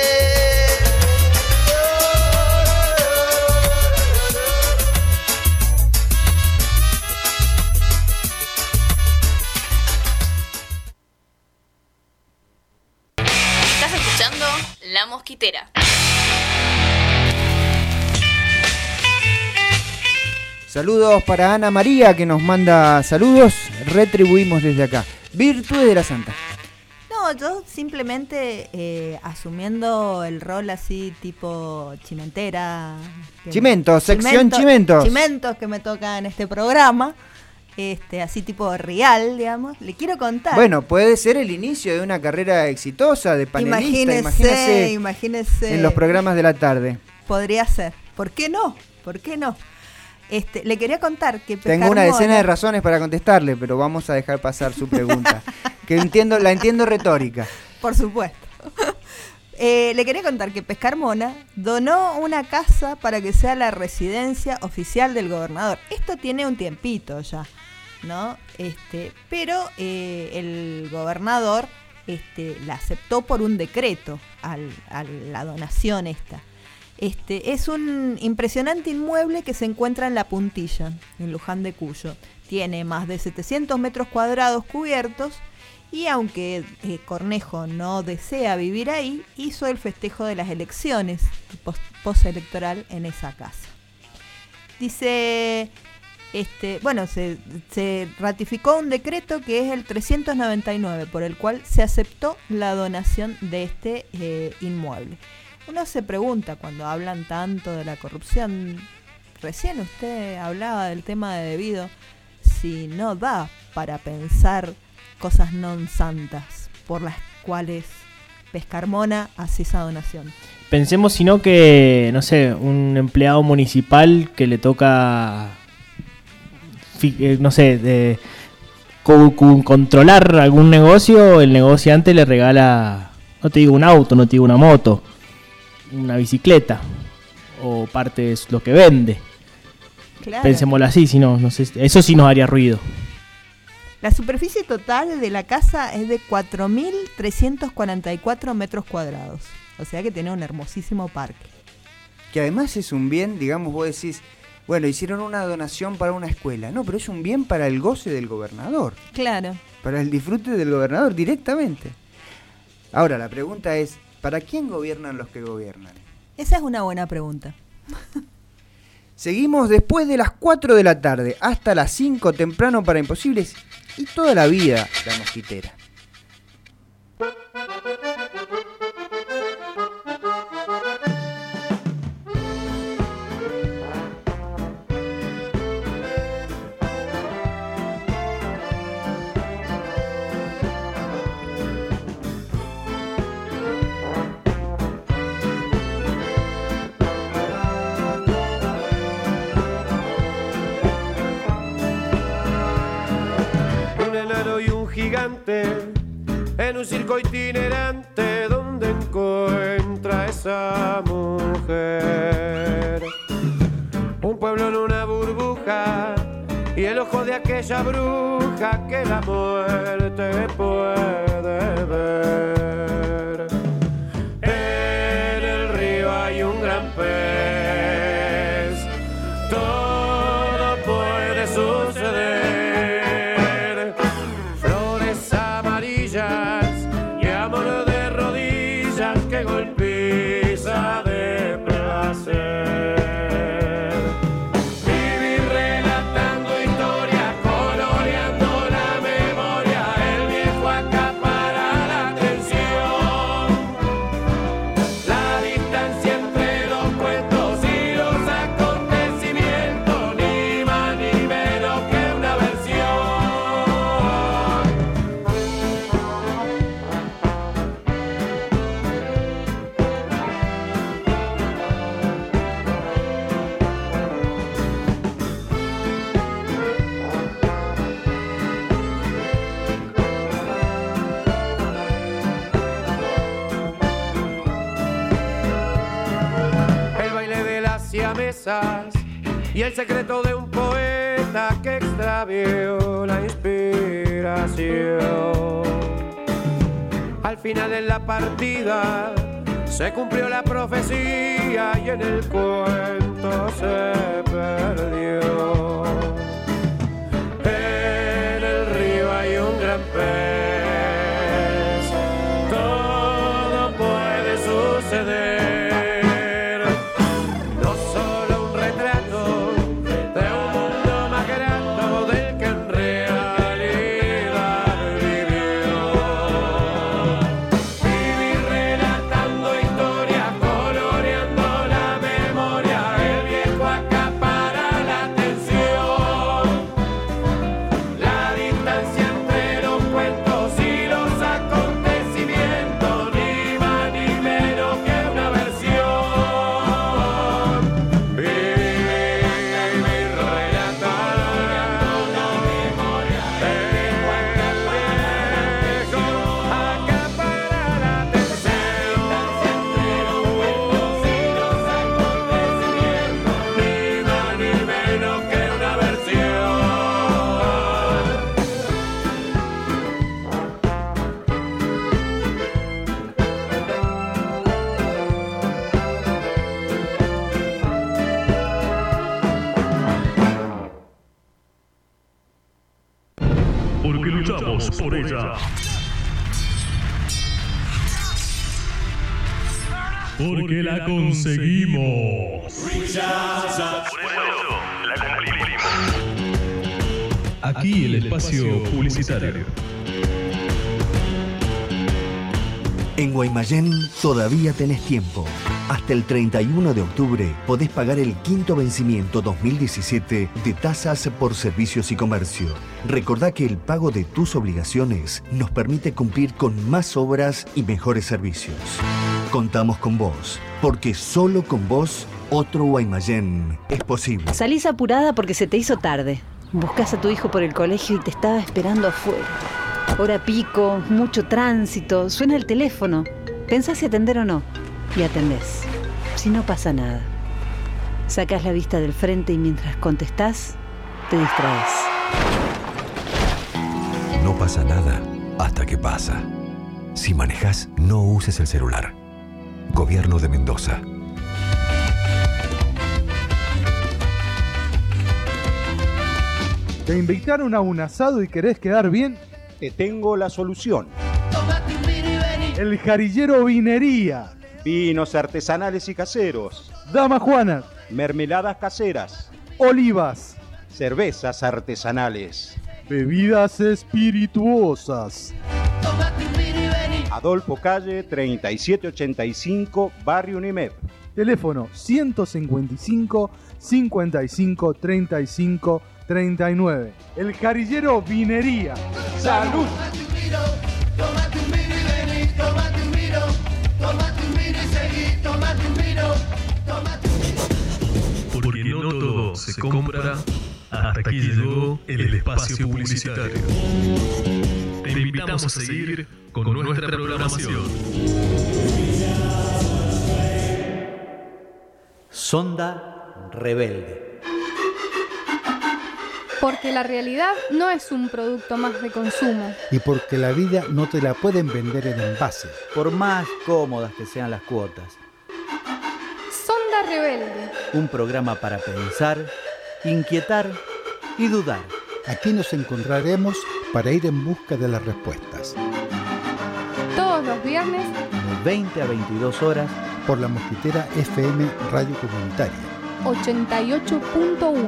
La Mosquitera. Saludos para Ana María, que nos manda saludos. Retribuimos desde acá. Virtudes de la Santa. No, yo simplemente asumiendo el rol así tipo chimentera. Sección Chimentos. Chimentos que me toca en este programa. Así tipo real, digamos. Le quiero contar. Bueno, puede ser el inicio de una carrera exitosa de panelista. Imagínese en los programas de la tarde. Podría ser. ¿Por qué no? Le quería contar que Tengo una decena de razones para contestarle, pero vamos a dejar pasar su pregunta. Que la entiendo retórica. Por supuesto. Le quería contar que Pescarmona donó una casa para que sea la residencia oficial del gobernador. Esto tiene un tiempito ya, ¿no? Pero el gobernador la aceptó por un decreto a la donación esta. Es un impresionante inmueble que se encuentra en La Puntilla, en Luján de Cuyo. Tiene más de 700 metros cuadrados cubiertos y aunque Cornejo no desea vivir ahí, hizo el festejo de las elecciones postelectoral en esa casa. Dice, se ratificó un decreto que es el 399, por el cual se aceptó la donación de este inmueble. Uno se pregunta cuando hablan tanto de la corrupción, recién usted hablaba del tema de Debido, si no da para pensar cosas non santas por las cuales Pescarmona hace esa donación. Pensemos sino que, no sé, un empleado municipal que le toca, controlar algún negocio, el negociante le regala, no te digo un auto, no te digo una moto, una bicicleta o parte de lo que vende. Claro. Pensémoslo así, si no sé, eso sí nos haría ruido. La superficie total de la casa es de 4.344 metros cuadrados, o sea que tiene un hermosísimo parque. Que además es un bien, digamos, vos decís, bueno, hicieron una donación para una escuela, no, pero es un bien para el goce del gobernador. Claro. Para el disfrute del gobernador directamente. Ahora, la pregunta es, ¿para quién gobiernan los que gobiernan? Esa es una buena pregunta. Seguimos después de las 4 de la tarde hasta las 5 temprano para Imposibles y toda la vida La Mosquitera. En un circo itinerante donde encuentra esa mujer un pueblo en una burbuja y el ojo de aquella bruja que la muerte puede ver. En el río hay un gran pez, todo puede suceder. Y amor de rodillas que golpiza de placer. Vivir relatando historias, coloreando la memoria, el viejo acapara la atención. La distancia entre los cuentos y los acontecimientos, ni más ni menos que una versión. Siamesas y el secreto de un poeta que extravió la inspiración. Al final de la partida se cumplió la profecía y en el cuento se perdió. En el río hay un gran pez, todo puede suceder. Vamos por ella. Porque la conseguimos. Aquí el espacio publicitario. En Guaymallén todavía tenés tiempo. Hasta el 31 de octubre podés pagar el quinto vencimiento 2017 de tasas por servicios y comercio. Recordá que el pago de tus obligaciones nos permite cumplir con más obras y mejores servicios. Contamos con vos, porque solo con vos otro Guaymallén es posible. Salís apurada porque se te hizo tarde. Buscás a tu hijo por el colegio y te estaba esperando afuera. Hora pico, mucho tránsito, suena el teléfono. Pensás si atender o no. Y atendés. Si no pasa nada. Sacás la vista del frente y mientras contestás, te distraes. No pasa nada hasta que pasa. Si manejás, no uses el celular. Gobierno de Mendoza. ¿Te invitaron a un asado y querés quedar bien? Te tengo la solución. El Jarillero Vinería. Vinos artesanales y caseros. Dama Juana. Mermeladas caseras. Olivas. Cervezas artesanales. Bebidas espirituosas. Adolfo Calle 3785, Barrio Unimep. Teléfono 155 55 35 39. El Jarillero Vinería. ¡Salud! Tómate un vino y vení, tómate un vino. Tómate un vino y seguí, tómate un vino. Porque no todo se compra. Hasta aquí llegó el espacio publicitario. Te invitamos a seguir con nuestra programación. Sonda Rebelde. Porque la realidad no es un producto más de consumo. Y porque la vida no te la pueden vender en envase. Por más cómodas que sean las cuotas. Sonda Rebelde. Un programa para pensar, inquietar y dudar. Aquí nos encontraremos para ir en busca de las respuestas. Todos los viernes. De 20 a 22 horas. Por la Mosquitera FM Radio Comunitaria. 88.1.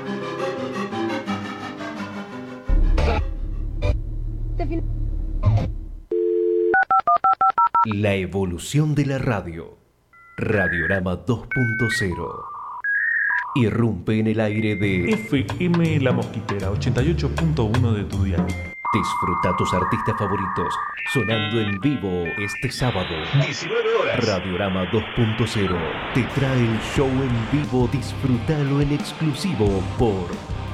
La evolución de la radio. Radiorama 2.0. Irrumpe en el aire de FM La Mosquitera 88.1 de tu dial. Disfruta tus artistas favoritos sonando en vivo este sábado. 19 horas. Radiorama 2.0 te trae el show en vivo. Disfrútalo en exclusivo por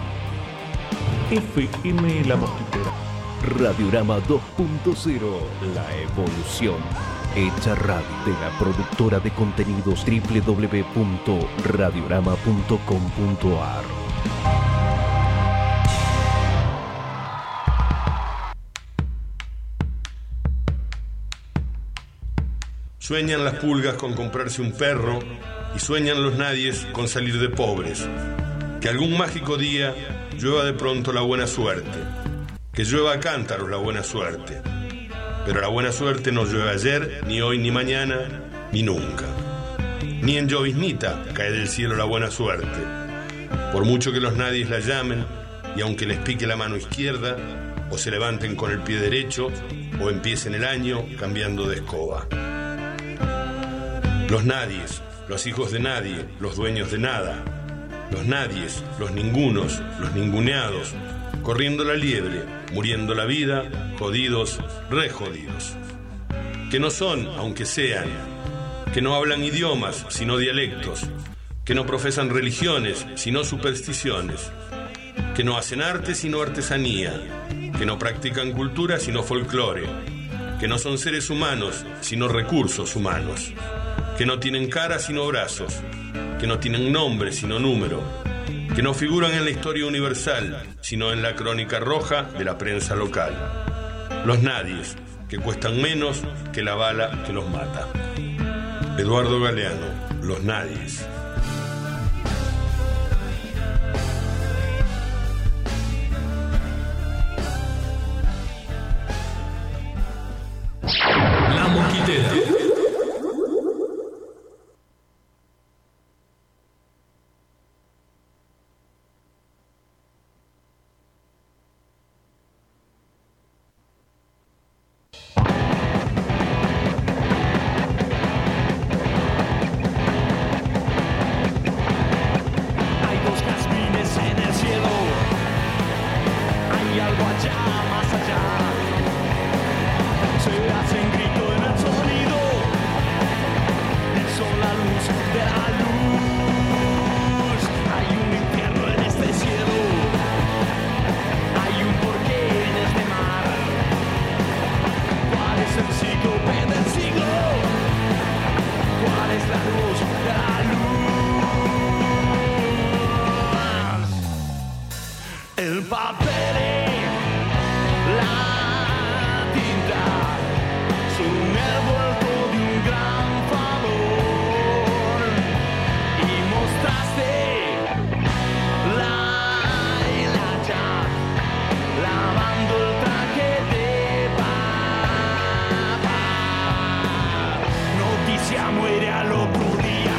FM La Mosquitera. Radiorama 2.0, la evolución hecha radio, de la productora de contenidos www.radiorama.com.ar. Sueñan las pulgas con comprarse un perro y sueñan los nadies con salir de pobres. Que algún mágico día llueva de pronto la buena suerte. Que llueva a cántaros la buena suerte. Pero la buena suerte no llueve ayer, ni hoy, ni mañana, ni nunca. Ni en lloviznita cae del cielo la buena suerte. Por mucho que los nadies la llamen, y aunque les pique la mano izquierda, o se levanten con el pie derecho, o empiecen el año cambiando de escoba. Los nadies, los hijos de nadie, los dueños de nada. Los nadies, los ningunos, los ninguneados, corriendo la liebre, muriendo la vida, jodidos, re jodidos. Que no son, aunque sean, que no hablan idiomas, sino dialectos, que no profesan religiones, sino supersticiones, que no hacen arte, sino artesanía, que no practican cultura, sino folclore, que no son seres humanos, sino recursos humanos, que no tienen cara, sino brazos, que no tienen nombre, sino número, que no figuran en la historia universal, sino en la crónica roja de la prensa local. Los nadies, que cuestan menos que la bala que los mata. Eduardo Galeano, Los nadies. muere al otro día.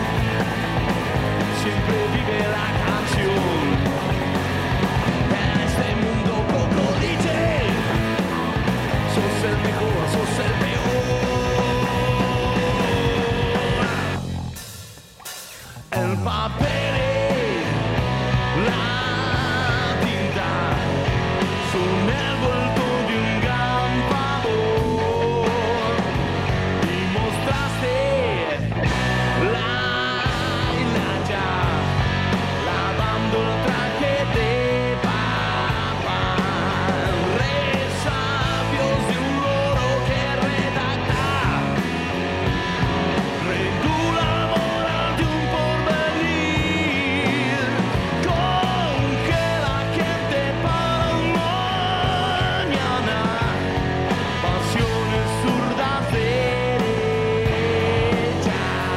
Siempre vive la canción. En este mundo poco dice, sos el mejor, sos el peor. El papel, la tinta, son el vuelto de un gran favor. Y mostraste la hilacha, lavando el traje de papá. Resabios de un loro que redacta, regula la moral de un porvenir. Congela gente para un mañana, pasiones zurdas derechas.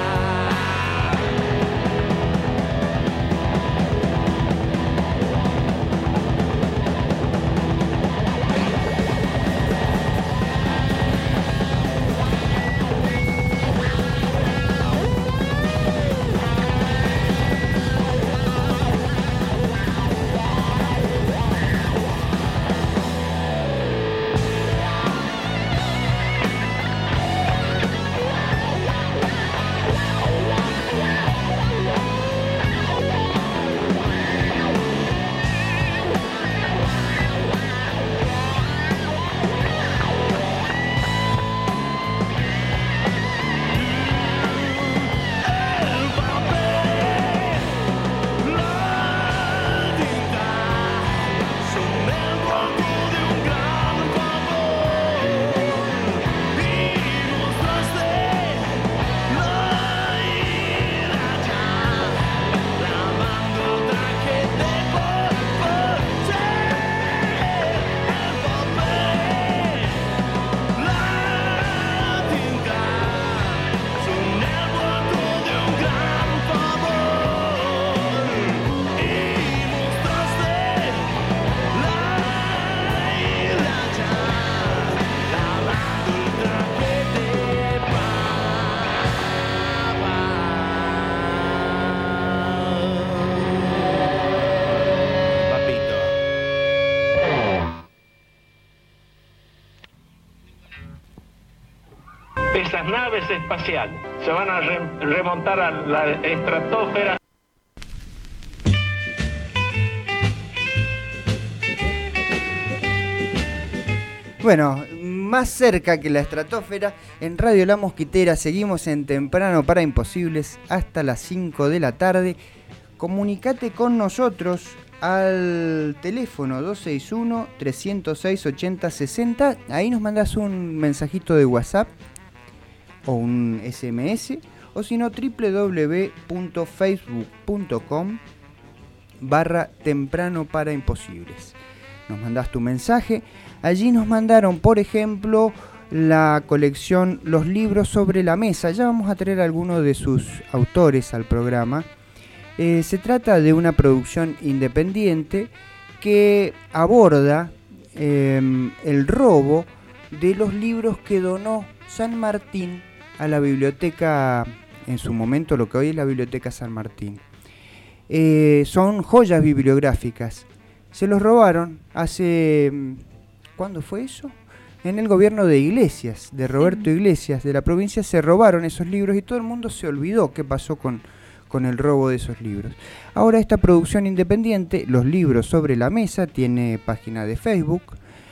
Esas naves espaciales se van a remontar a la estratosfera. Bueno, más cerca que la estratosfera, en Radio La Mosquitera seguimos en Temprano para Imposibles hasta las 5 de la tarde. Comunicate con nosotros al teléfono 261-306-8060. Ahí nos mandás un mensajito de WhatsApp o un SMS, o si no, www.facebook.com/temprano para imposibles. Nos mandás tu mensaje. Allí nos mandaron, por ejemplo, la colección Los libros sobre la mesa. Ya vamos a traer algunos de sus autores al programa. Se trata de una producción independiente que aborda el robo de los libros que donó San Martín a la biblioteca, en su momento lo que hoy es la Biblioteca San Martín. Son joyas bibliográficas. Se los robaron hace... ¿Cuándo fue eso? En el gobierno de Iglesias, de Roberto Iglesias, de la provincia, se robaron esos libros y todo el mundo se olvidó qué pasó con el robo de esos libros. Ahora esta producción independiente, Los libros sobre la mesa, tiene página de Facebook,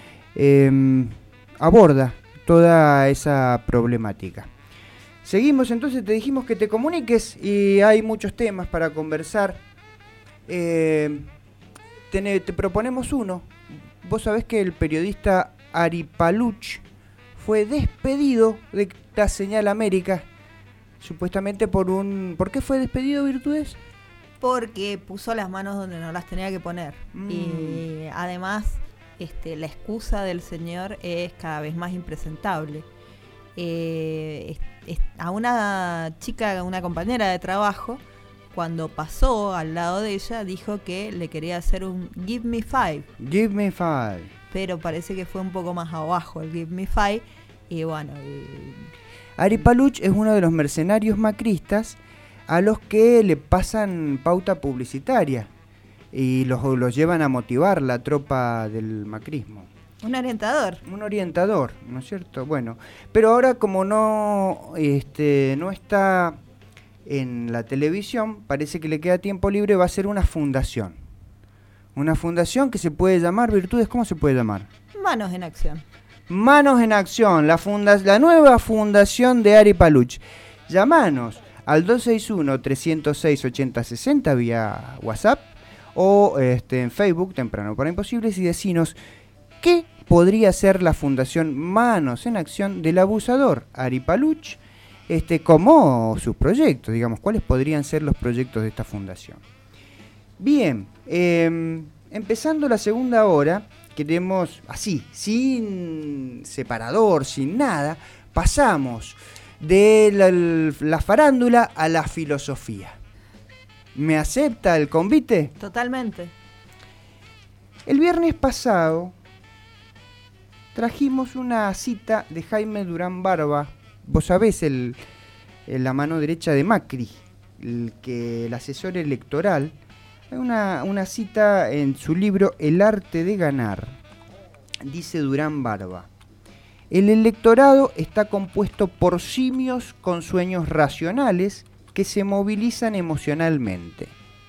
aborda toda esa problemática. Seguimos, entonces te dijimos que te comuniques y hay muchos temas para conversar. Te proponemos uno. Vos sabés que el periodista Ari Paluch fue despedido de la Señal América, supuestamente ¿Por qué fue despedido, Virtudes? Porque puso las manos donde no las tenía que poner. Y además, la excusa del señor es cada vez más impresentable. A una chica, una compañera de trabajo, cuando pasó al lado de ella, dijo que le quería hacer un Give Me Five. Give Me Five. Pero parece que fue un poco más abajo el Give Me Five. Y bueno... Ari Paluch es uno de los mercenarios macristas a los que le pasan pauta publicitaria y los llevan a motivar la tropa del macrismo. Un orientador. Un orientador, ¿no es cierto? Bueno, pero ahora como no está en la televisión, parece que le queda tiempo libre, va a ser una fundación. Una fundación que se puede llamar, Virtudes, ¿cómo se puede llamar? Manos en Acción. Manos en Acción, la nueva fundación de Ari Paluch. Llamanos al 261-306-8060 vía WhatsApp o en Facebook, Temprano para Imposibles, y decinos qué podría ser la fundación Manos en Acción del abusador Ari Paluch, como sus proyectos, digamos, cuáles podrían ser los proyectos de esta fundación. Bien, empezando la segunda hora, queremos así, sin separador, sin nada, pasamos de la farándula a la filosofía. ¿Me acepta el convite? Totalmente. El viernes pasado trajimos una cita de Jaime Durán Barba. Vos sabés, la mano derecha de Macri, el asesor electoral. Una cita en su libro El arte de ganar. Dice Durán Barba: el electorado está compuesto por simios con sueños racionales que se movilizan emocionalmente.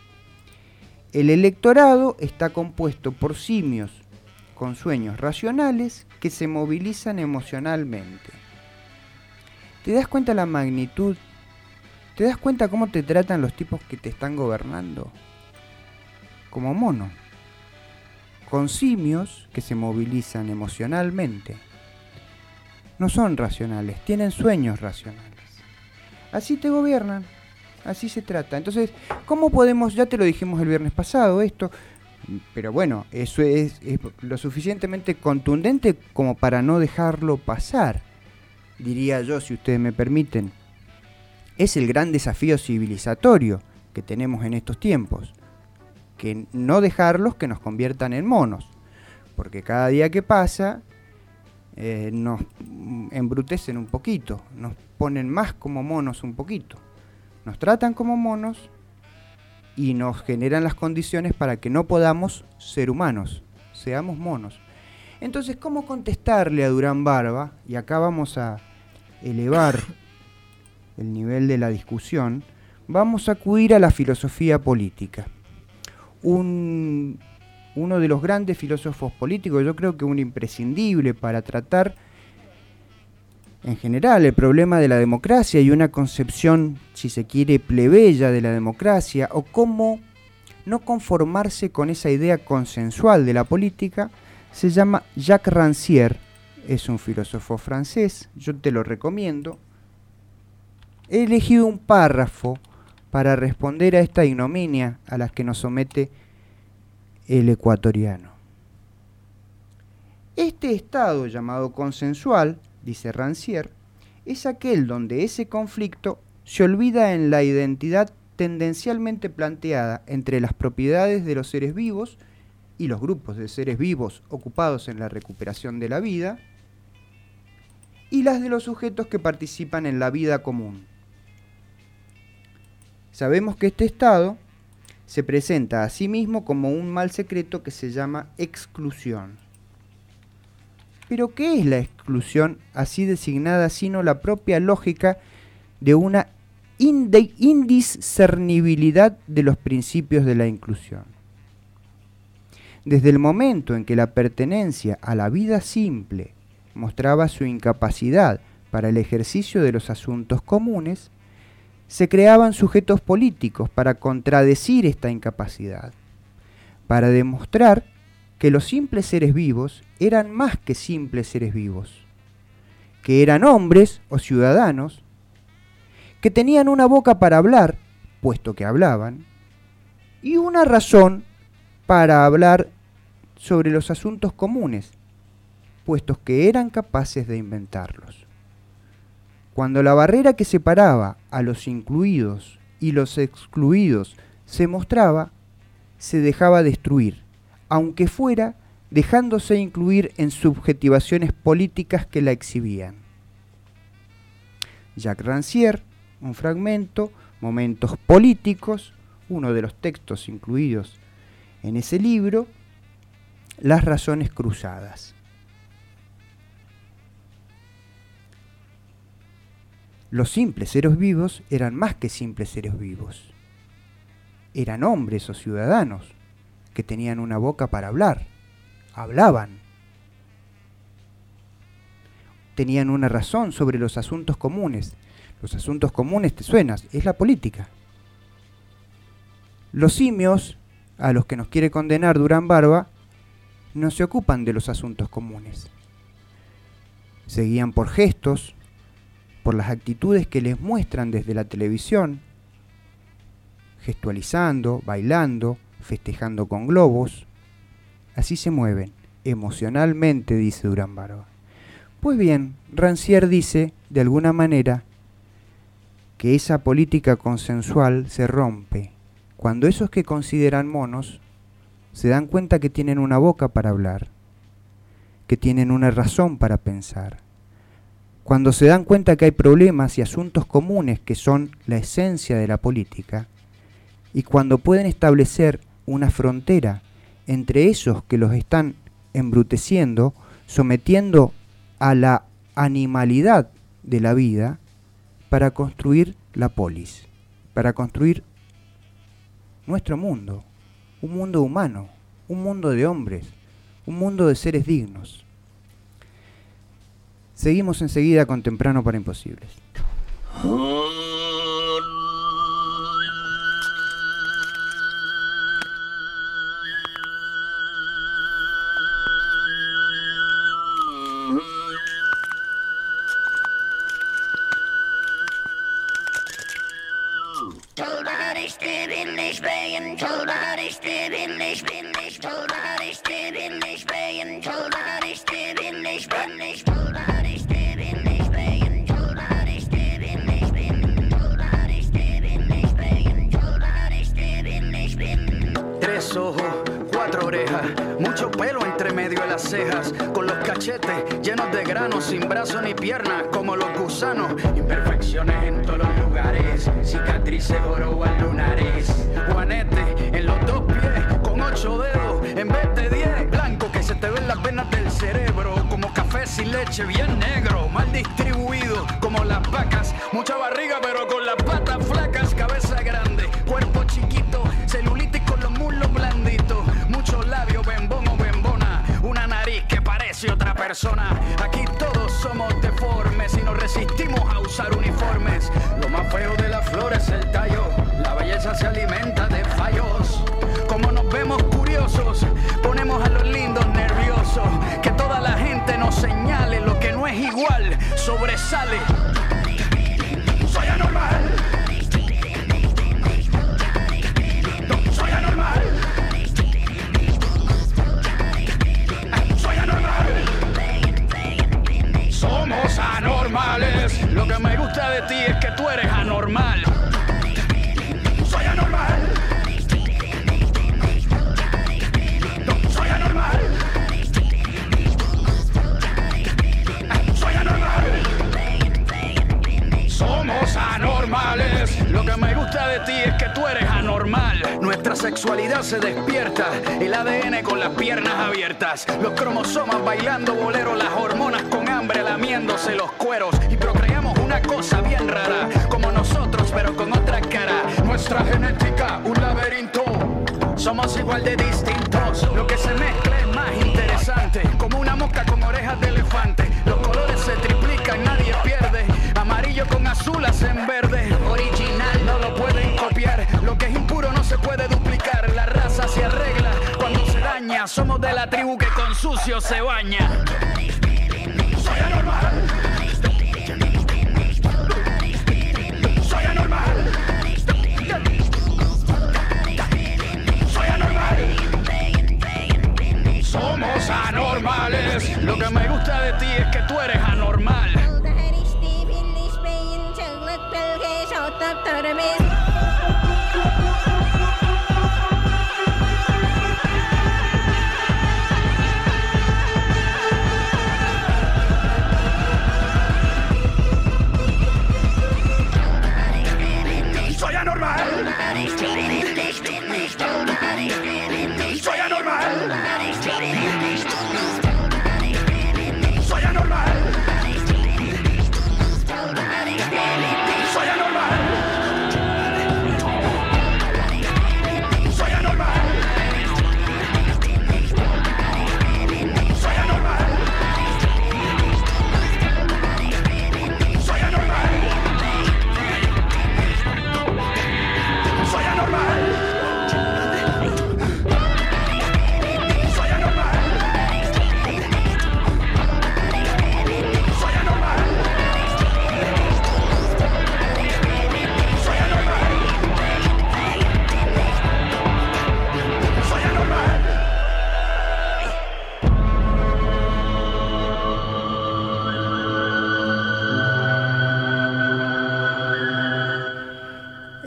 El electorado está compuesto por simios con sueños racionales que se movilizan emocionalmente. ¿Te das cuenta la magnitud? ¿Te das cuenta cómo te tratan los tipos que te están gobernando? Como mono. Con simios que se movilizan emocionalmente. No son racionales, tienen sueños racionales. Así te gobiernan, así se trata. Entonces, ¿cómo podemos? Ya te lo dijimos el viernes pasado esto, pero bueno, eso es lo suficientemente contundente como para no dejarlo pasar, diría yo, si ustedes me permiten. Es el gran desafío civilizatorio que tenemos en estos tiempos, que no dejarlos que nos conviertan en monos, porque cada día que pasa nos embrutecen un poquito, nos ponen más como monos un poquito, nos tratan como monos y nos generan las condiciones para que no podamos ser humanos, seamos monos. Entonces, ¿cómo contestarle a Durán Barba? Y acá vamos a elevar el nivel de la discusión. Vamos a acudir a la filosofía política. Uno de los grandes filósofos políticos, yo creo que un imprescindible para tratar en general el problema de la democracia y una concepción, si se quiere, plebeya de la democracia, o cómo no conformarse con esa idea consensual de la política, se llama Jacques Rancière. Es un filósofo francés, yo te lo recomiendo. He elegido un párrafo para responder a esta ignominia a la que nos somete el ecuatoriano. Este estado llamado consensual, dice Rancière, es aquel donde ese conflicto se olvida en la identidad tendencialmente planteada entre las propiedades de los seres vivos y los grupos de seres vivos ocupados en la recuperación de la vida y las de los sujetos que participan en la vida común. Sabemos que este estado se presenta a sí mismo como un mal secreto que se llama exclusión. Pero ¿qué es la exclusión así designada sino la propia lógica de una indiscernibilidad de los principios de la inclusión? Desde el momento en que la pertenencia a la vida simple mostraba su incapacidad para el ejercicio de los asuntos comunes, se creaban sujetos políticos para contradecir esta incapacidad, para demostrar que los simples seres vivos eran más que simples seres vivos, que eran hombres o ciudadanos, que tenían una boca para hablar, puesto que hablaban, y una razón para hablar sobre los asuntos comunes, puestos que eran capaces de inventarlos. Cuando la barrera que separaba a los incluidos y los excluidos se mostraba, se dejaba destruir, aunque fuera dejándose incluir en subjetivaciones políticas que la exhibían. Jacques Rancière, un fragmento, Momentos políticos, uno de los textos incluidos en ese libro, Las razones cruzadas. Los simples seres vivos eran más que simples seres vivos. Eran hombres o ciudadanos que tenían una boca para hablar. Hablaban. Tenían una razón sobre los asuntos comunes. Los asuntos comunes, ¿te suenan? Es la política. Los simios, a los que nos quiere condenar Durán Barba, no se ocupan de los asuntos comunes. Se guían por gestos, por las actitudes que les muestran desde la televisión, gestualizando, bailando, festejando con globos. Así se mueven, emocionalmente, dice Durán Barba. Pues bien, Rancière dice, de alguna manera, que esa política consensual se rompe cuando esos que consideran monos se dan cuenta que tienen una boca para hablar, que tienen una razón para pensar, cuando se dan cuenta que hay problemas y asuntos comunes que son la esencia de la política, y cuando pueden establecer una frontera entre esos que los están embruteciendo, sometiendo a la animalidad de la vida, para construir la polis, para construir nuestro mundo, un mundo humano, un mundo de hombres, un mundo de seres dignos. Seguimos enseguida con Temprano para Imposibles. Tres ojos, cuatro orejas, mucho pelo entre medio de las cejas, con los cachetes llenos de granos, sin brazos ni piernas, como los gusanos, imperfecciones en todos los lugares, cicatrices jorobas lunares, juanete en los dos pies, con 8 dedos en vez de 10, blanco que se te ven las venas del cerebro, como café sin leche, bien negro, mal distribuido, como las vacas, mucha barriga pero con las patas flacas, cabeza grande, cuerpo chiquito, celulitis con los muslos blanditos, muchos labios, bembón o bembona, una nariz que parece otra persona. Aquí todos somos deformes y nos resistimos a usar uniformes. Lo más feo de la flor es el tallo, la belleza se alimenta de fallos. Como nos vemos curiosos, ponemos a los lindos nerviosos, que toda la gente nos señale lo que no es igual, sobresale. Soy anormal. Soy anormal. Soy anormal. Somos anormales. Lo que me gusta de ti es que tú eres anormal. Soy anormal. Soy anormal. Soy anormal. Somos anormales. Lo que me gusta de ti es que tú eres anormal. Nuestra sexualidad se despierta, el ADN con las piernas abiertas, los cromosomas bailando bolero, las hormonas con hambre lamiéndose los cueros, y procreamos una cosa bien rara, como nosotros pero con otra cara. Nuestra genética, un laberinto, somos igual de distintos. Lo que se mezcla es más interesante, como una mosca con orejas de elefante. Los colores se triplican, nadie pierde. Amarillo con azul hacen verde. Original, no lo pueden copiar. Lo que es impuro no se puede duplicar. La raza se arregla cuando se daña. Somos de la tribu que con sucio se baña. Soy anormal. Soy anormal. Soy anormal. Somos anormales. Lo que me gusta de ti es que tú eres anormal.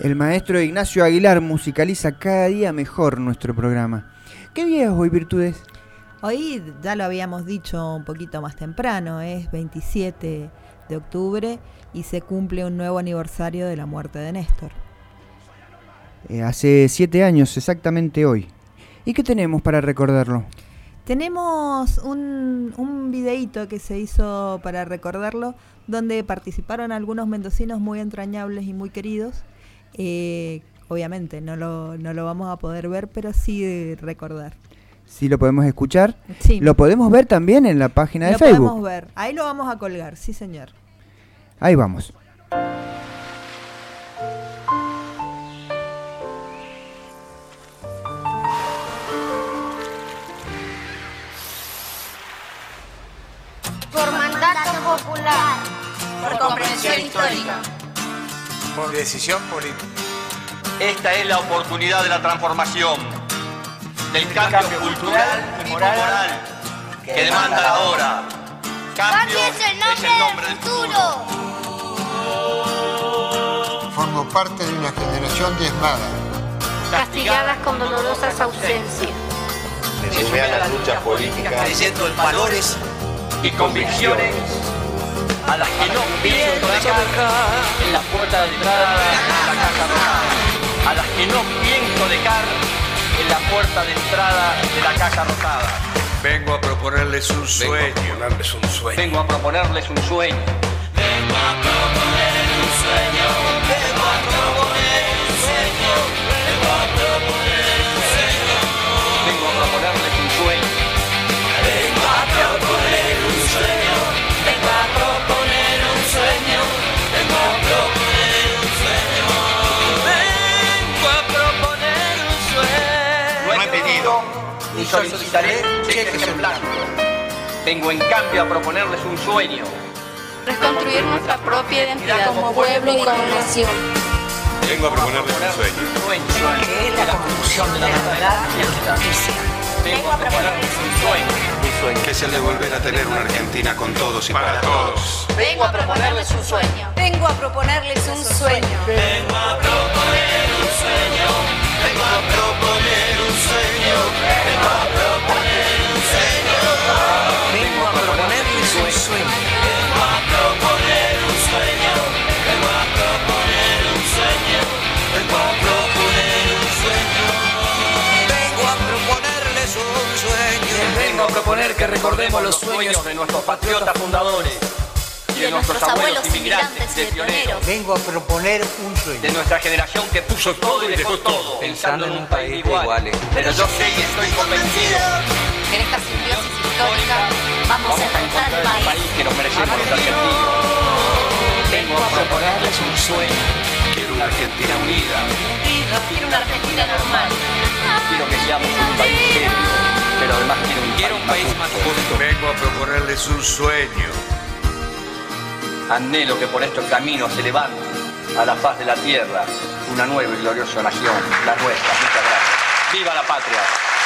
El maestro Ignacio Aguilar musicaliza cada día mejor nuestro programa. ¿Qué día es hoy, Virtudes? Hoy ya lo habíamos dicho un poquito más temprano, es 27 de octubre y se cumple un nuevo aniversario de la muerte de Néstor. Hace 7 años exactamente hoy. ¿Y qué tenemos para recordarlo? Tenemos un videíto que se hizo para recordarlo, donde participaron algunos mendocinos muy entrañables y muy queridos. Obviamente no lo vamos a poder ver, pero sí recordar. Sí, lo podemos escuchar. Sí. Lo podemos ver también en la página de lo Facebook. Lo podemos ver. Ahí lo vamos a colgar, sí señor. Ahí vamos. Por mandato popular. Por comprensión histórica. Por decisión política. Esta es la oportunidad de la transformación, del cambio cultural y moral que demanda la hora. Cambio es el nombre del futuro. Formo parte de una generación diezmada, Castigadas con dolorosas ausencias. Me sumé a las luchas políticas creyendo en valores y convicciones a las que no pienso dejar en la puerta de entrada de la Casa Rosada. A las que no pienso dejar en la puerta de entrada de la Casa Rosada. Vengo a proponerles un sueño. Vengo a proponerles un sueño. Vengo a proponer un sueño. Vengo a proponer un sueño. Vengo a proponer un sueño. Vengo a proponerles un sueño. Vengo a proponer un sueño. Vengo a proponer un sueño. Vengo a proponer un sueño. Vengo a proponer un sueño. No he pedido ni solicitaré cheques en blanco. Vengo en cambio a proponerles un sueño. Reconstruir nuestra propia identidad como pueblo y como nación. Vengo a proponerles un sueño. Que es la construcción de la verdad y la justicia. Vengo a proponerles un sueño. Que es el de volver a tener una Argentina con todos y para todos. Vengo a proponerles un sueño. Vengo a proponerles un sueño. Vengo a proponer un sueño. Vengo a proponer un sueño. Vengo a proponer un sueño. Vengo a proponerles un sueño. Vengo a proponer un sueño. Vengo a proponer un sueño. Vengo a proponer un sueño. Vengo a proponerles un sueño. Vengo a proponer que recordemos los sueños de nuestros patriotas fundadores y de nuestros abuelos inmigrantes de pioneros. vengo a proponer un sueño. De nuestra generación que puso todo y dejó todo, pensando en un país de iguales. Pero yo sé y estoy convencido En esta simbiosis histórica vamos a encontrar el país que nos merecemos los argentinos. Vengo a proponerles un sueño. Quiero una Argentina unida. Quiero una Argentina normal. Quiero que seamos un país serio, pero además quiero un país más justo. Vengo a proponerles un sueño. Anhelo que por estos caminos se levante a la faz de la tierra una nueva y gloriosa nación, la nuestra. Muchas gracias. ¡Viva la patria!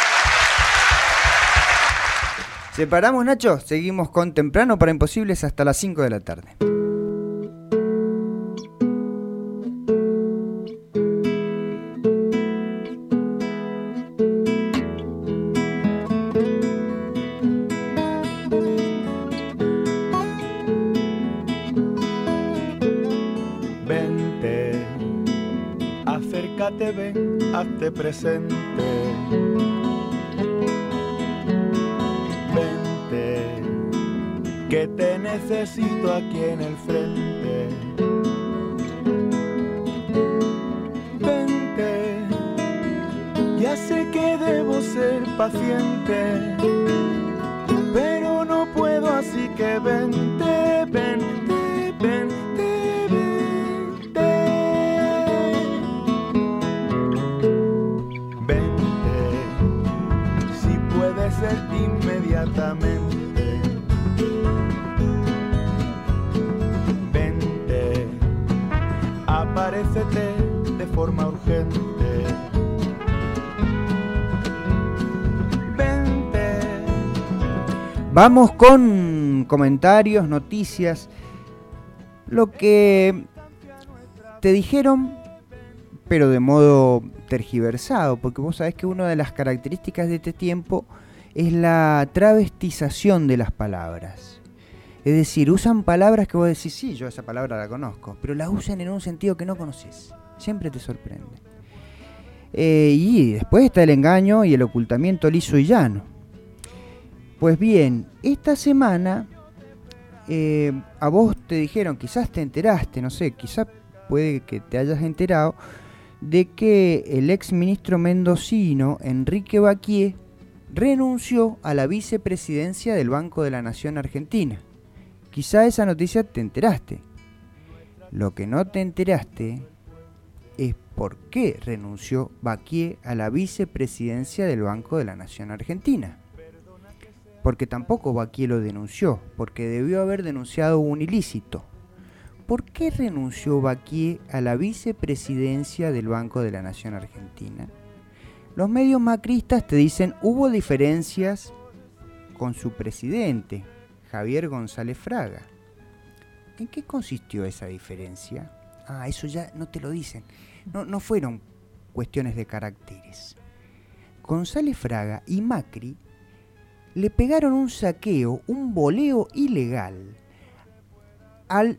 ¿Separamos, Nacho? Seguimos con Temprano para Imposibles hasta las 5 de la tarde. Vente, acércate, ven, hazte presente. Vente, que te necesito aquí en el frente. Vente, ya sé que debo ser paciente, pero no puedo, así que vente, vente, vente. Ser inmediatamente. Vente, aparécete de forma urgente. Vente. Vamos con comentarios, noticias, lo que te dijeron pero de modo tergiversado, porque vos sabés que una de las características de este tiempo es la travestización de las palabras. Es decir, usan palabras que vos decís, sí, yo esa palabra la conozco, pero la usan en un sentido que no conoces. Siempre te sorprende. Y después está el engaño y el ocultamiento liso y llano. Pues bien, esta semana a vos te dijeron, quizás te enteraste, no sé, quizás puede que te hayas enterado, de que el ex ministro mendocino, Enrique Baquié, renunció a la vicepresidencia del Banco de la Nación Argentina. Quizá esa noticia te enteraste. Lo que no te enteraste es por qué renunció Baquié a la vicepresidencia del Banco de la Nación Argentina. Porque tampoco Baquié lo denunció, porque debió haber denunciado un ilícito. ¿Por qué renunció Baquié a la vicepresidencia del Banco de la Nación Argentina? Los medios macristas te dicen hubo diferencias con su presidente, Javier González Fraga. ¿En qué consistió esa diferencia? Eso ya no te lo dicen. No fueron cuestiones de caracteres. González Fraga y Macri le pegaron un saqueo, un boleo ilegal al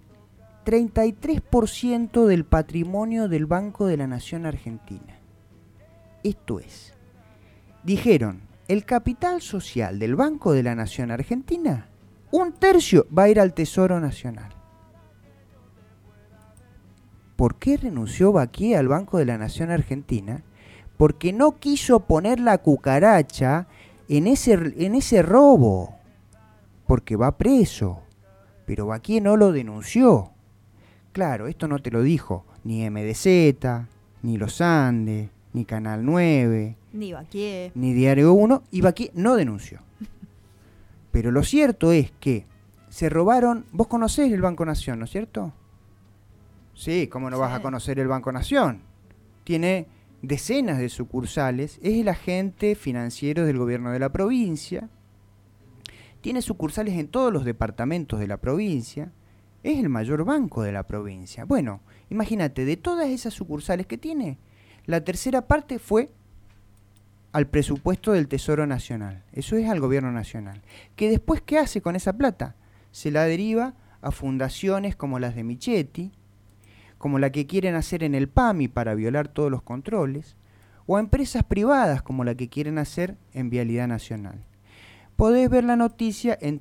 33% del patrimonio del Banco de la Nación Argentina. Esto es, dijeron, el capital social del Banco de la Nación Argentina, 1/3 va a ir al Tesoro Nacional. ¿Por qué renunció Baquié al Banco de la Nación Argentina? Porque no quiso poner la cucaracha en ese robo, porque va preso, pero Baquié no lo denunció. Claro, esto no te lo dijo ni MDZ, ni Los Andes, ni Canal 9, ni Baquié, ni Diario 1, y Baquié no denunció. Pero lo cierto es que se robaron, vos conocés el Banco Nación, ¿no es cierto? Sí, ¿cómo no vas a conocer el Banco Nación? Tiene decenas de sucursales, es el agente financiero del gobierno de la provincia, tiene sucursales en todos los departamentos de la provincia, es el mayor banco de la provincia. Bueno, imagínate, de todas esas sucursales que tiene, la tercera parte fue al presupuesto del Tesoro Nacional, eso es al gobierno nacional, que después, ¿qué hace con esa plata? Se la deriva a fundaciones como las de Michetti, como la que quieren hacer en el PAMI para violar todos los controles, o a empresas privadas como la que quieren hacer en Vialidad Nacional. Podés ver la noticia en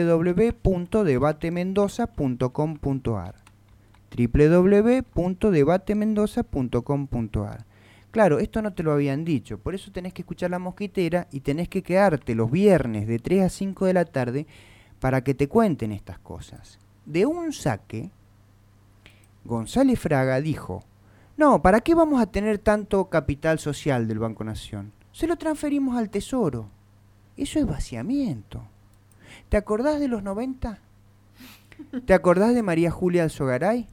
www.debatemendoza.com.ar www.debatemendoza.com.ar. Claro, esto no te lo habían dicho, por eso tenés que escuchar La Mosquitera y tenés que quedarte los viernes de 3 a 5 de la tarde para que te cuenten estas cosas. De un saque, González Fraga dijo, no, ¿para qué vamos a tener tanto capital social del Banco Nación? Se lo transferimos al Tesoro. Eso es vaciamiento. ¿Te acordás de los 90? ¿Te acordás de María Julia Alzogaray?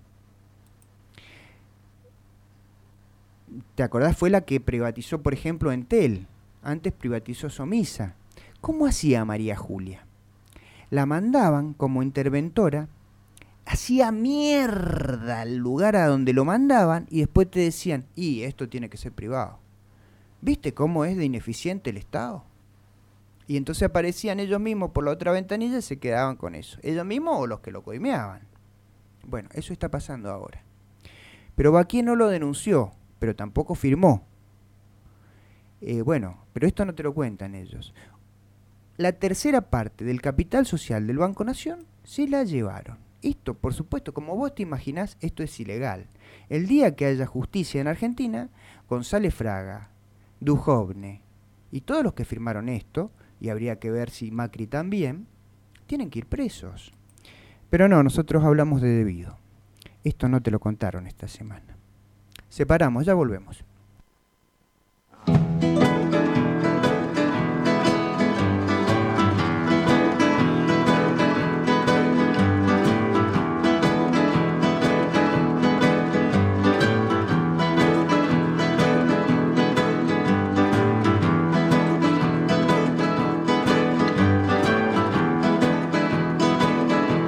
¿Te acordás? Fue la que privatizó, por ejemplo, Entel. Antes privatizó Somisa. ¿Cómo hacía María Julia? La mandaban como interventora, hacía mierda el lugar a donde lo mandaban y después te decían, y esto tiene que ser privado. ¿Viste cómo es de ineficiente el Estado? Y entonces aparecían ellos mismos por la otra ventanilla y se quedaban con eso. Ellos mismos o los que lo coimeaban. Bueno, eso está pasando ahora. Pero Baquié no lo denunció, pero tampoco firmó. Bueno, pero esto no te lo cuentan ellos. La tercera parte del capital social del Banco Nación se la llevaron. Esto, por supuesto, como vos te imaginás, esto es ilegal. El día que haya justicia en Argentina, González Fraga, Duhovne y todos los que firmaron esto, y habría que ver si Macri también, tienen que ir presos. Pero no, nosotros hablamos de debido. Esto no te lo contaron esta semana. Separamos, ya volvemos.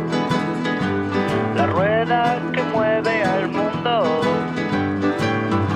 La rueda que mueve al mundo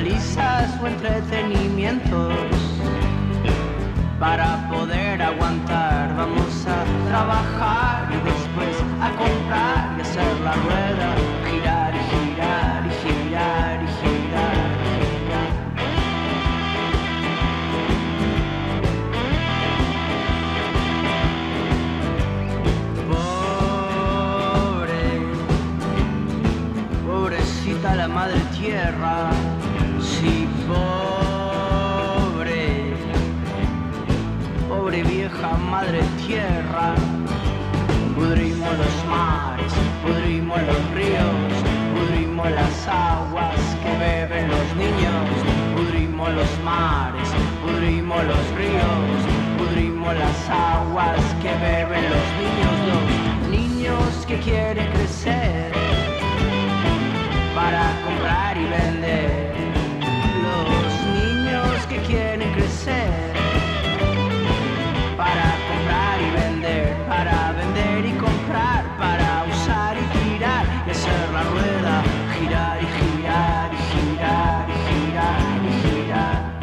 palizas o entretenimientos. Para poder aguantar vamos a trabajar y después a comprar y hacer la rueda girar y girar y girar y girar. Pobrecita la madre tierra, sí, pobre vieja madre tierra. Pudrimos los mares, pudrimos los ríos, pudrimos las aguas que beben los niños. Pudrimos los mares, pudrimos los ríos, pudrimos las aguas que beben los niños. Los niños que quieren crecer para comprar y vender. Los niños que quieren crecer para comprar y vender, para vender y comprar, para usar y tirar y hacer la rueda girar y girar y girar y girar y girar.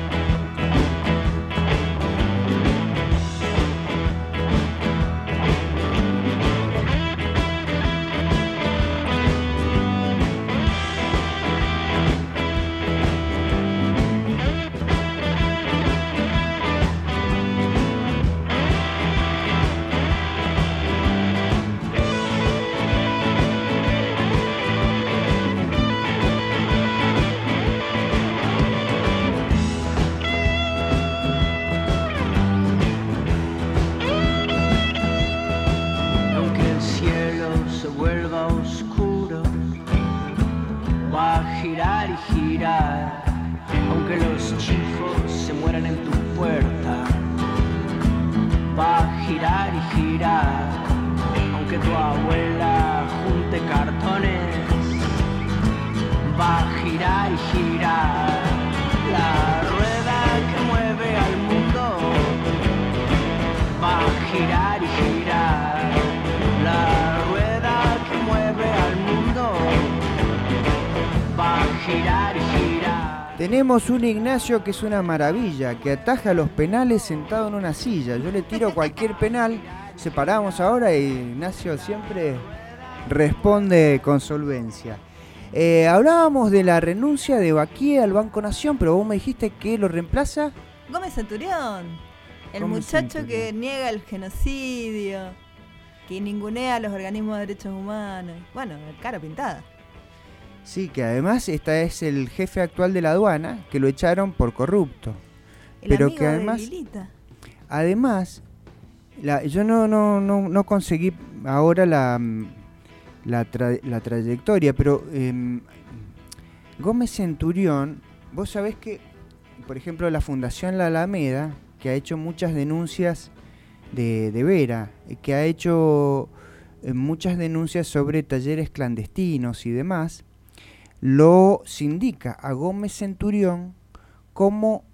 Girar y girar, aunque los chicos se mueran en tu puerta. Va a girar y girar, aunque tu abuela junte cartones. Va a girar y girar, la rueda que mueve al mundo. Va a girar y girar, la rueda que mueve al mundo. Va a girar y girar. Tenemos un Ignacio que es una maravilla, que ataja los penales sentado en una silla. Yo le tiro cualquier penal, separamos ahora y Ignacio siempre responde con solvencia. Hablábamos de la renuncia de Baquie al Banco Nación, pero vos me dijiste que lo reemplaza Gómez Centurión, el Gómez muchacho Centurión, que niega el genocidio, que ningunea a los organismos de derechos humanos. Bueno, cara pintada. Sí, que además es el jefe actual de la aduana, que lo echaron por corrupto. El pero amigo que además, de Lilita. Además, yo no conseguí ahora la trayectoria, pero Gómez Centurión, vos sabés que, por ejemplo, la Fundación La Alameda, que ha hecho muchas denuncias de Vera, que ha hecho muchas denuncias sobre talleres clandestinos y demás, lo sindica a Gómez Centurión como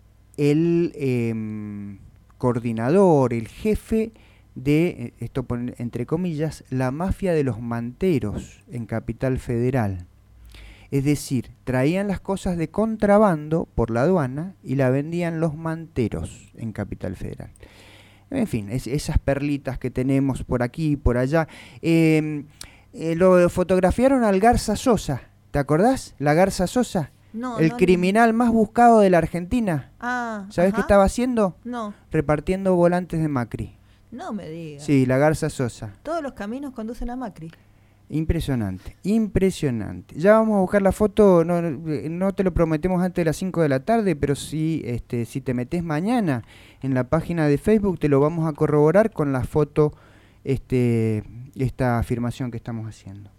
el coordinador, el jefe de, esto entre comillas, la mafia de los manteros en Capital Federal. Es decir, traían las cosas de contrabando por la aduana y la vendían los manteros en Capital Federal. En fin, esas perlitas que tenemos por aquí y por allá. Lo fotografiaron al Garza Sosa. ¿Te acordás? La Garza Sosa. No, el criminal más buscado de la Argentina. ¿Sabés qué estaba haciendo? No. Repartiendo volantes de Macri. No me digas. Sí, la Garza Sosa. Todos los caminos conducen a Macri. Impresionante, impresionante. Ya vamos a buscar la foto, no te lo prometemos antes de las 5 de la tarde, pero sí, si te metes mañana en la página de Facebook te lo vamos a corroborar con la foto, esta afirmación que estamos haciendo.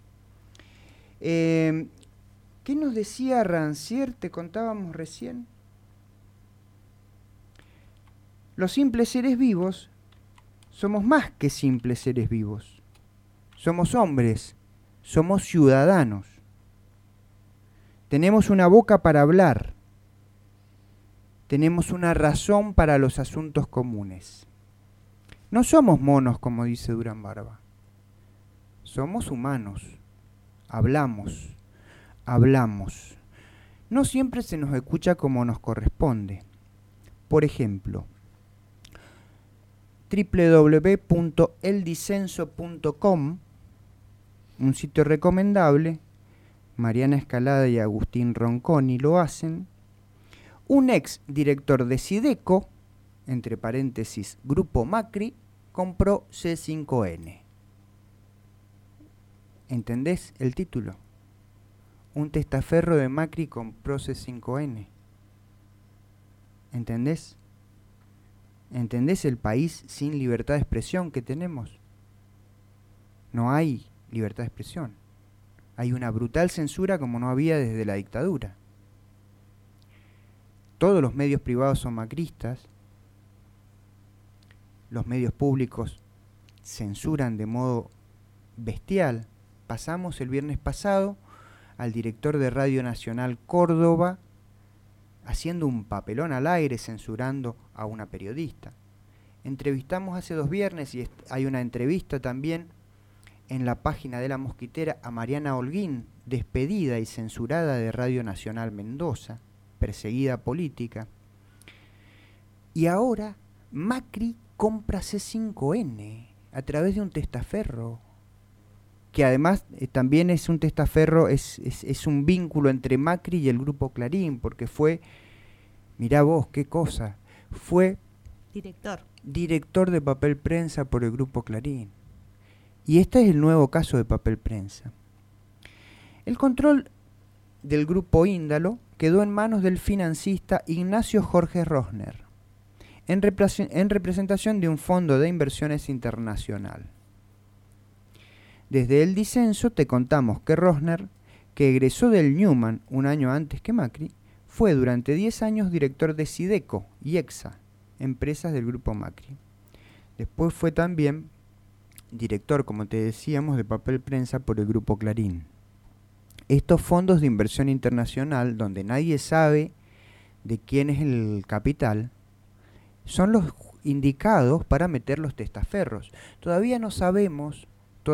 ¿Qué nos decía Rancière? Te contábamos recién. Los simples seres vivos somos más que simples seres vivos. Somos hombres, somos ciudadanos. Tenemos una boca para hablar. Tenemos una razón para los asuntos comunes. No somos monos, como dice Durán Barba. Somos humanos. Hablamos. no siempre se nos escucha como nos corresponde. Por ejemplo, www.eldisenso.com, un sitio recomendable, Mariana Escalada y Agustín Ronconi lo hacen. Un ex director de Sideco, entre paréntesis Grupo Macri, compró C5N. ¿Entendés el título? Un testaferro de Macri compró C5N. ¿Entendés? ¿Entendés el país sin libertad de expresión que tenemos? No hay libertad de expresión. Hay una brutal censura como no había desde la dictadura. Todos los medios privados son macristas. Los medios públicos censuran de modo bestial. Pasamos el viernes pasado al director de Radio Nacional Córdoba haciendo un papelón al aire censurando a una periodista. Entrevistamos hace 2 viernes y hay una entrevista también en la página de La Mosquitera a Mariana Holguín, despedida y censurada de Radio Nacional Mendoza, perseguida política. Y ahora Macri compra C5N a través de un testaferro, que además también es un testaferro, es un vínculo entre Macri y el Grupo Clarín, porque fue, mirá vos, qué cosa, fue director de Papel Prensa por el Grupo Clarín. Y este es el nuevo caso de Papel Prensa. El control del Grupo Índalo quedó en manos del financista Ignacio Jorge Rosner, en representación de un fondo de inversiones internacional. Desde El Disenso te contamos que Rosner, que egresó del Newman un año antes que Macri, fue durante 10 años director de Sideco y EXA, empresas del Grupo Macri. Después fue también director, como te decíamos, de Papel Prensa por el Grupo Clarín. Estos fondos de inversión internacional, donde nadie sabe de quién es el capital, son los indicados para meter los testaferros. Todavía no sabemos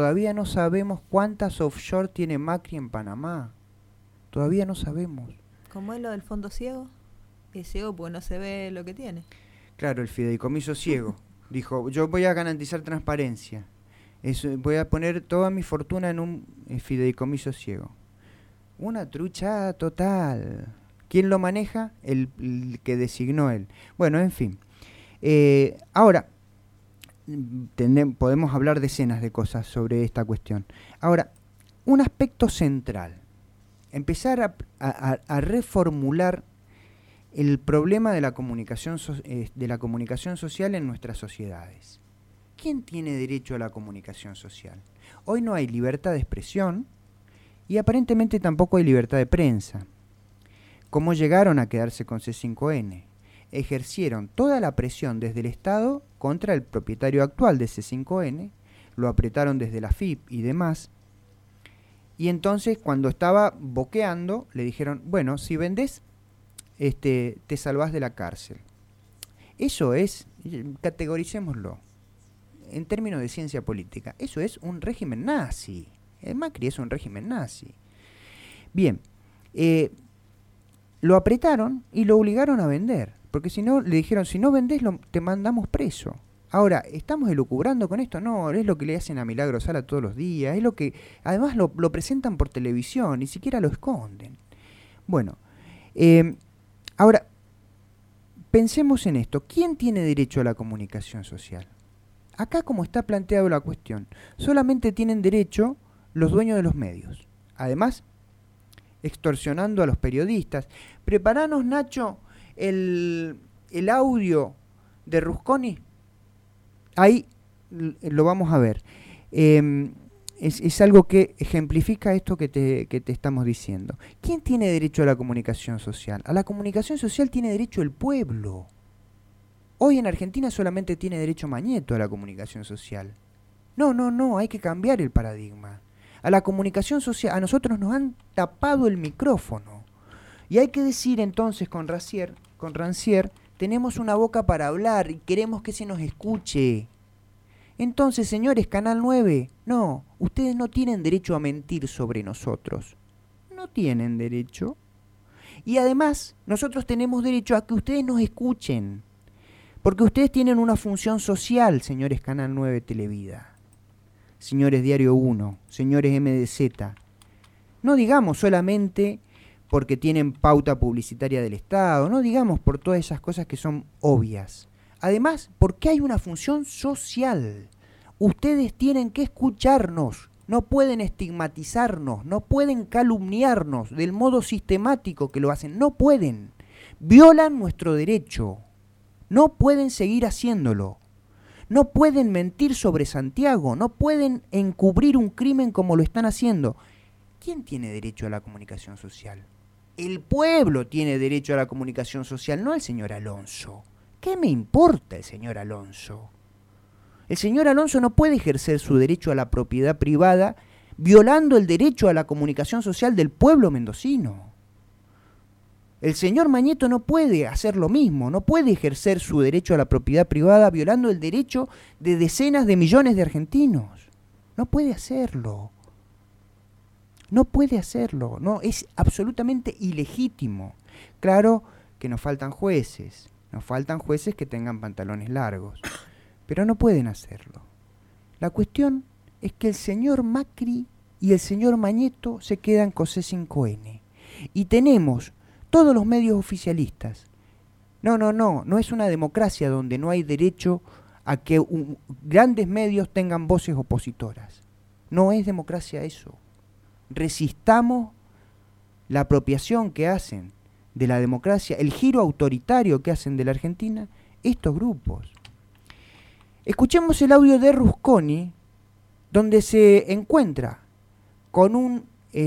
cuántas offshore tiene Macri en Panamá. Todavía no sabemos. ¿Cómo es lo del fondo ciego? Es ciego porque no se ve lo que tiene. Claro, el fideicomiso ciego. Dijo, yo voy a garantizar transparencia. Voy a poner toda mi fortuna en un fideicomiso ciego. Una trucha total. ¿Quién lo maneja? El que designó él. Bueno, en fin. Ahora, podemos hablar decenas de cosas sobre esta cuestión. Ahora, un aspecto central. Empezar a reformular el problema de la comunicación social en nuestras sociedades. ¿Quién tiene derecho a la comunicación social? Hoy no hay libertad de expresión y aparentemente tampoco hay libertad de prensa. ¿Cómo llegaron a quedarse con C5N? Ejercieron toda la presión desde el Estado contra el propietario actual de C5N, lo apretaron desde la FIP y demás, y entonces cuando estaba boqueando le dijeron, bueno, si vendés, te salvás de la cárcel. Eso es, categoricémoslo, en términos de ciencia política, eso es un régimen nazi. El Macri es un régimen nazi. Bien, lo apretaron y lo obligaron a vender, porque si no, le dijeron, si no vendés, te mandamos preso. Ahora, ¿estamos elucubrando con esto? No, es lo que le hacen a Milagro Sala todos los días, es lo que, además lo presentan por televisión, ni siquiera lo esconden. Bueno, ahora, pensemos en esto, ¿quién tiene derecho a la comunicación social? Acá, como está planteado la cuestión, solamente tienen derecho los dueños de los medios. Además, extorsionando a los periodistas. Preparanos, Nacho, el audio de Rusconi. Ahí lo vamos a ver. Es algo que ejemplifica esto que te estamos diciendo. ¿Quién tiene derecho a la comunicación social? A la comunicación social tiene derecho el pueblo. Hoy en Argentina solamente tiene derecho Mañeto a la comunicación social. No, hay que cambiar el paradigma. A la comunicación social, a nosotros nos han tapado el micrófono. Y hay que decir entonces con Rancière, tenemos una boca para hablar y queremos que se nos escuche. Entonces, señores, Canal 9, no, ustedes no tienen derecho a mentir sobre nosotros. No tienen derecho. Y además, nosotros tenemos derecho a que ustedes nos escuchen. Porque ustedes tienen una función social, señores Canal 9 Televida, señores Diario 1, señores MDZ. No digamos solamente porque tienen pauta publicitaria del Estado, no digamos por todas esas cosas que son obvias. Además, porque hay una función social. Ustedes tienen que escucharnos, no pueden estigmatizarnos, no pueden calumniarnos del modo sistemático que lo hacen, no pueden. Violan nuestro derecho. No pueden seguir haciéndolo. No pueden mentir sobre Santiago. No pueden encubrir un crimen como lo están haciendo. ¿Quién tiene derecho a la comunicación social? El pueblo tiene derecho a la comunicación social, no el señor Alonso. ¿Qué me importa el señor Alonso? El señor Alonso no puede ejercer su derecho a la propiedad privada violando el derecho a la comunicación social del pueblo mendocino. El señor Mañeto no puede hacer lo mismo, no puede ejercer su derecho a la propiedad privada violando el derecho de decenas de millones de argentinos. No puede hacerlo. No puede hacerlo. No, es absolutamente ilegítimo. Claro que nos faltan jueces que tengan pantalones largos, pero no pueden hacerlo. La cuestión es que el señor Macri y el señor Mañeto se quedan con C5N. Y tenemos todos los medios oficialistas. No es una democracia donde no hay derecho a que grandes medios tengan voces opositoras. No es democracia eso. Resistamos la apropiación que hacen de la democracia, el giro autoritario que hacen de la Argentina estos grupos. Escuchemos el audio de Rusconi, donde se encuentra con un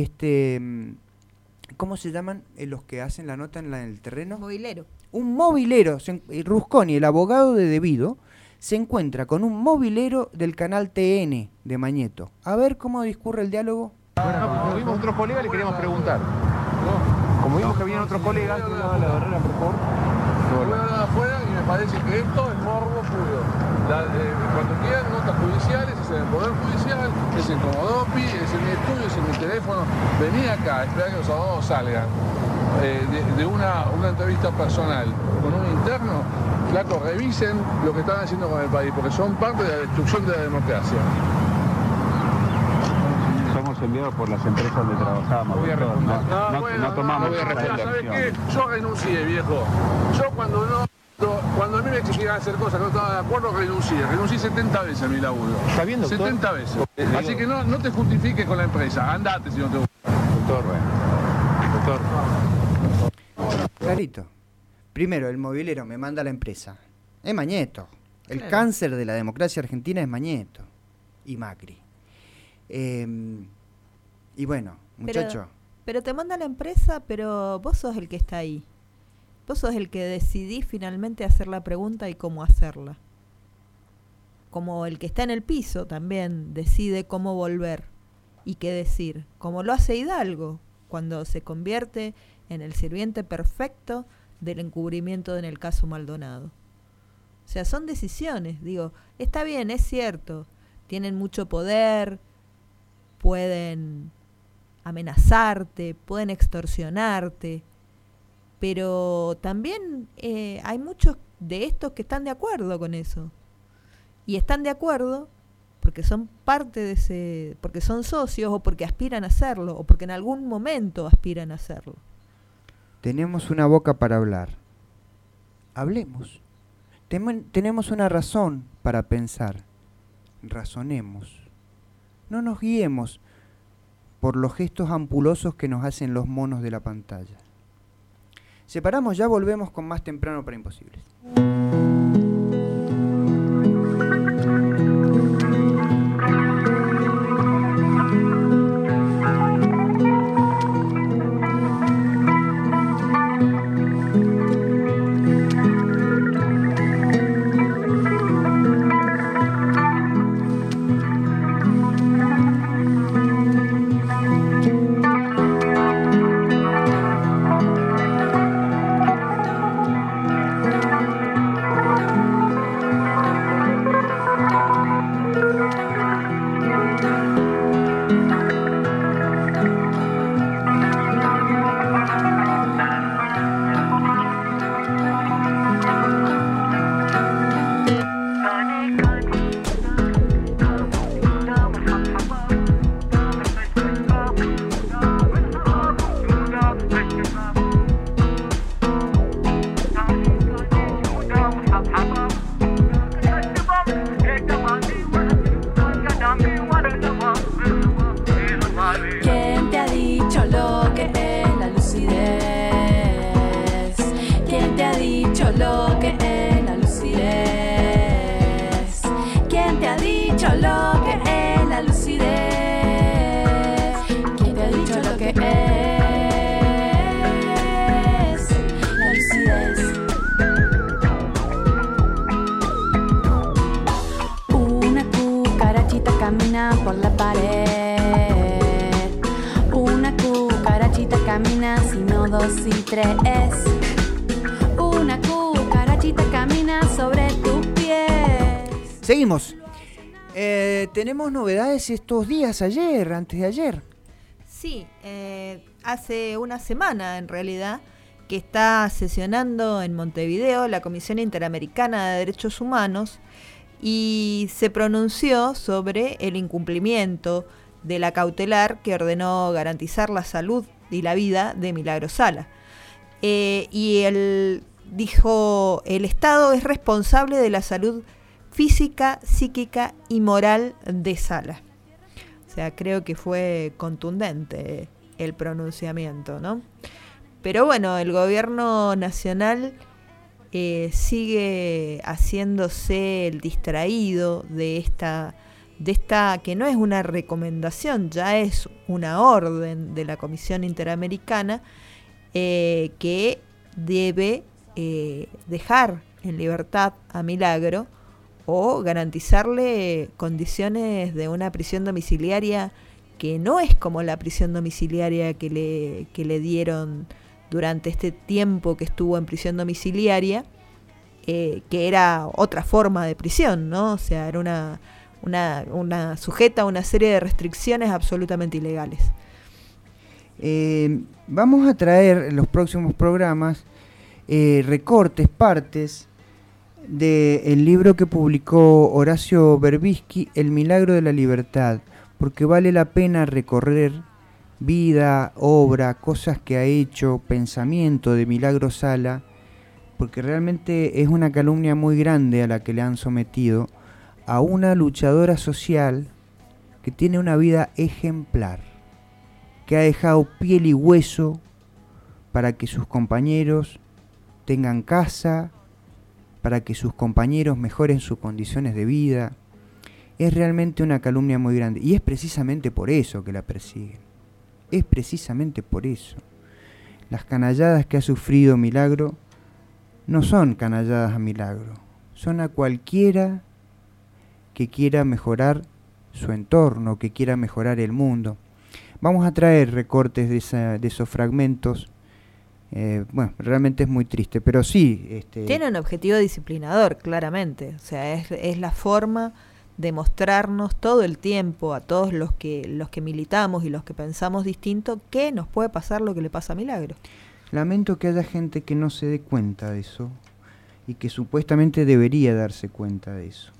¿cómo se llaman los que hacen la nota en el terreno? Movilero. Un movilero. Rusconi, el abogado de Debido, se encuentra con un movilero del canal TN de Mañeto. A ver cómo discurre el diálogo. Bueno, como vimos otros colegas, le queríamos preguntar. Como vimos que habían otros colegas, la barrera, por favor. Voy a hablar afuera y me parece que esto es morbo puro. Cuando quieran notas judiciales, es en el Poder Judicial, es en Comodopi, es en mi estudio, es en mi teléfono. Vení acá, esperá que los abogados salgan de una entrevista personal con un interno. Flaco, revisen lo que están haciendo con el país, porque son parte de la destrucción de la democracia. Somos enviados por las empresas donde trabajamos. No tomamos ¿sabes qué? Yo renuncié, viejo. Yo cuando a mí me exigían hacer cosas que no estaba de acuerdo, renuncié 70 veces a mi laburo. ¿Está bien, doctor? 70 veces. Así que no te justifiques con la empresa, andate si no te gusta. Doctor. Clarito. Primero, el movilero me manda a la empresa. Es Mañeto. El cáncer de la democracia argentina es Mañeto y Macri. Y bueno, muchacho. Pero te manda a la empresa, pero vos sos el que está ahí. Vos sos el que decidís finalmente hacer la pregunta y cómo hacerla. Como el que está en el piso también decide cómo volver y qué decir. Como lo hace Hidalgo cuando se convierte en el sirviente perfecto del encubrimiento en el caso Maldonado. O sea, son decisiones. Digo, está bien, es cierto. Tienen mucho poder, pueden amenazarte, pueden extorsionarte, pero también hay muchos de estos que están de acuerdo con eso. Y están de acuerdo porque son parte de ese, porque son socios o porque aspiran a hacerlo, o porque en algún momento aspiran a hacerlo. Tenemos una boca para hablar. Hablemos. Tenemos una razón para pensar. Razonemos. No nos guiemos por los gestos ampulosos que nos hacen los monos de la pantalla. Separamos, ya volvemos con más Temprano para Imposibles. lucidez. ¿Quién te ha dicho lo que es la lucidez? Una cucarachita camina por la pared. Una cucarachita camina, sino 2 y 3. Una cucarachita camina sobre tus pies. Seguimos. Tenemos novedades estos días, antes de ayer. Sí, hace una semana en realidad que está sesionando en Montevideo la Comisión Interamericana de Derechos Humanos y se pronunció sobre el incumplimiento de la cautelar que ordenó garantizar la salud y la vida de Milagro Sala. Y él dijo, el Estado es responsable de la salud física, psíquica y moral de Sala. O sea, creo que fue contundente el pronunciamiento, ¿no? Pero bueno, el gobierno nacional sigue haciéndose el distraído de esta que no es una recomendación, ya es una orden de la Comisión Interamericana que debe dejar en libertad a Milagro o garantizarle condiciones de una prisión domiciliaria que no es como la prisión domiciliaria que le dieron durante este tiempo que estuvo en prisión domiciliaria, que era otra forma de prisión, ¿no? O sea, era una sujeta a una serie de restricciones absolutamente ilegales. Vamos a traer en los próximos programas recortes, partes del libro que publicó Horacio Berbisky, El milagro de la libertad, porque vale la pena recorrer vida, obra, cosas que ha hecho, pensamiento de Milagro Sala, porque realmente es una calumnia muy grande a la que le han sometido a una luchadora social que tiene una vida ejemplar, que ha dejado piel y hueso para que sus compañeros tengan casa, para que sus compañeros mejoren sus condiciones de vida. Es realmente una calumnia muy grande y es precisamente por eso que la persiguen. Es precisamente por eso. Las canalladas que ha sufrido Milagro no son canalladas a Milagro, son a cualquiera que quiera mejorar su entorno, que quiera mejorar el mundo. Vamos a traer recortes de esos fragmentos. Bueno, realmente es muy triste, pero sí... Tiene un objetivo disciplinador, claramente. O sea, es la forma de mostrarnos todo el tiempo a todos los que militamos y los que pensamos distinto que nos puede pasar lo que le pasa a Milagro. Lamento que haya gente que no se dé cuenta de eso y que supuestamente debería darse cuenta de eso.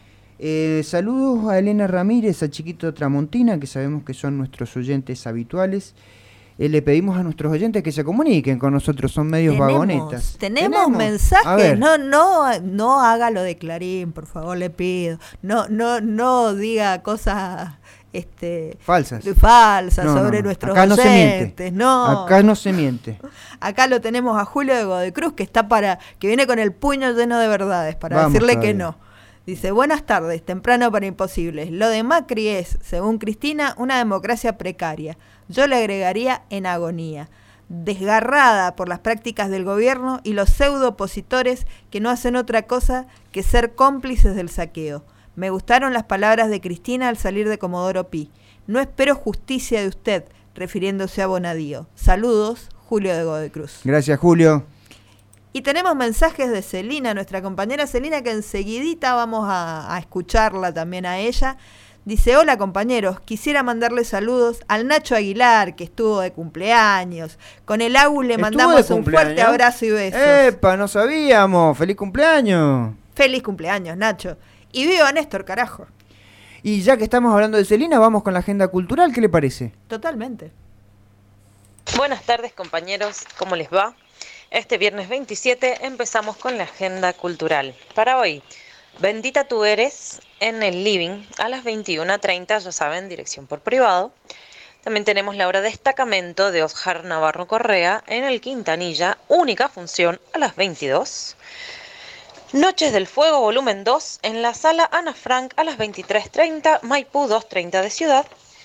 Saludos a Elena Ramírez, a Chiquito Tramontina, que sabemos que son nuestros oyentes habituales. Le pedimos a nuestros oyentes que se comuniquen con nosotros, son medios vagonetas. ¿Tenemos mensajes? No haga lo de Clarín, por favor, le pido. No diga cosas falsas sobre nuestros acá oyentes. Acá no se miente. Acá lo tenemos a Julio de Godecruz, que viene con el puño lleno de verdades para decirle que no. Dice, buenas tardes, temprano para imposibles. Lo de Macri es, según Cristina, una democracia precaria. Yo le agregaría en agonía, desgarrada por las prácticas del gobierno y los pseudo opositores que no hacen otra cosa que ser cómplices del saqueo. Me gustaron las palabras de Cristina al salir de Comodoro Pi. No espero justicia de usted, refiriéndose a Bonadío. Saludos, Julio de Godecruz. Gracias, Julio. Y tenemos mensajes de Celina, nuestra compañera Celina, que enseguidita vamos a escucharla también a ella. Dice, hola compañeros, quisiera mandarle saludos al Nacho Aguilar, que estuvo de cumpleaños. Con el AU le mandamos un fuerte abrazo y besos. ¡Epa, no sabíamos! ¡Feliz cumpleaños! ¡Feliz cumpleaños, Nacho! Y viva Néstor, carajo. Y ya que estamos hablando de Celina, vamos con la agenda cultural, ¿qué le parece? Totalmente. Buenas tardes compañeros, ¿cómo les va? Este viernes 27 empezamos con la agenda cultural. Para hoy, Bendita tú eres en el Living a las 21:30, ya saben, dirección por privado. También tenemos la obra Destacamento de Oscar Navarro Correa en el Quintanilla, única función a las 22. Noches del Fuego, volumen 2, en la sala Ana Frank a las 23:30, Maipú 230 de Ciudad.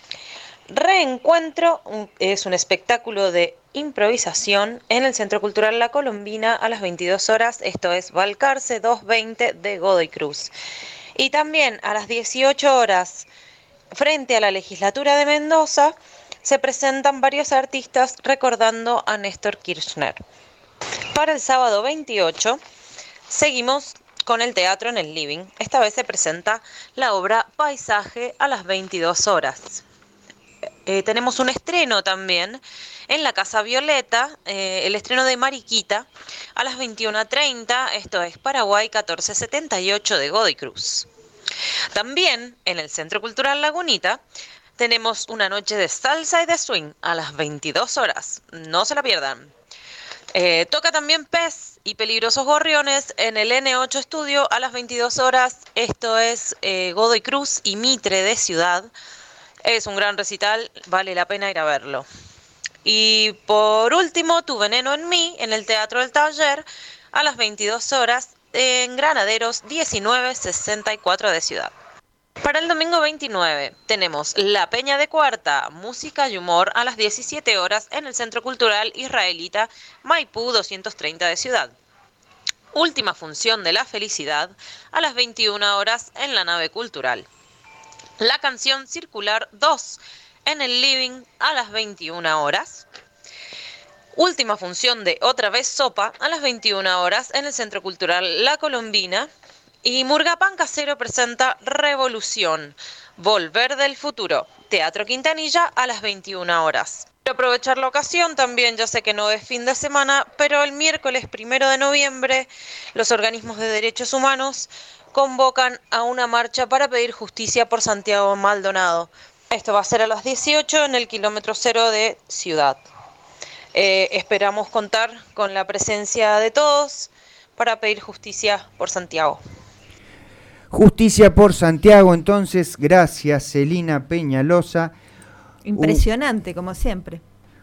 Reencuentro es un espectáculo de improvisación en el Centro Cultural La Colombina a las 22 horas, esto es Balcarce 220 de Godoy Cruz. Y también a las 18 horas, frente a la Legislatura de Mendoza, se presentan varios artistas recordando a Néstor Kirchner. Para el sábado 28, seguimos con el teatro en el Living. Esta vez se presenta la obra Paisaje a las 22 horas. Tenemos un estreno también en la Casa Violeta, el estreno de Mariquita a las 21:30, esto es Paraguay 1478 de Godoy Cruz. También en el Centro Cultural Lagunita tenemos una noche de salsa y de swing a las 22 horas, no se la pierdan. Toca también Pez y Peligrosos Gorriones en el N8 Estudio a las 22 horas, esto es Godoy Cruz y Mitre de Ciudad. Es un gran recital, vale la pena ir a verlo. Y por último, Tu Veneno en Mí, en el Teatro del Taller, a las 22 horas, en Granaderos 1964 de Ciudad. Para el domingo 29, tenemos La Peña de Cuarta, música y humor, a las 17 horas, en el Centro Cultural Israelita, Maipú 230 de Ciudad. Última función de La Felicidad, a las 21 horas, en la Nave Cultural. La Canción Circular 2 en el Living a las 21 horas. Última función de Otra Vez Sopa a las 21 horas en el Centro Cultural La Colombina. Y Murgapán Casero presenta Revolución, Volver del Futuro, Teatro Quintanilla a las 21 horas. Quiero aprovechar la ocasión también, ya sé que no es fin de semana, pero el miércoles 1 de noviembre los organismos de derechos humanos convocan a una marcha para pedir justicia por Santiago Maldonado. Esto va a ser a las 18 en el kilómetro 0 de Ciudad. Esperamos contar con la presencia de todos para pedir justicia por Santiago. Justicia por Santiago, entonces, gracias Celina Peñalosa. Impresionante, como siempre.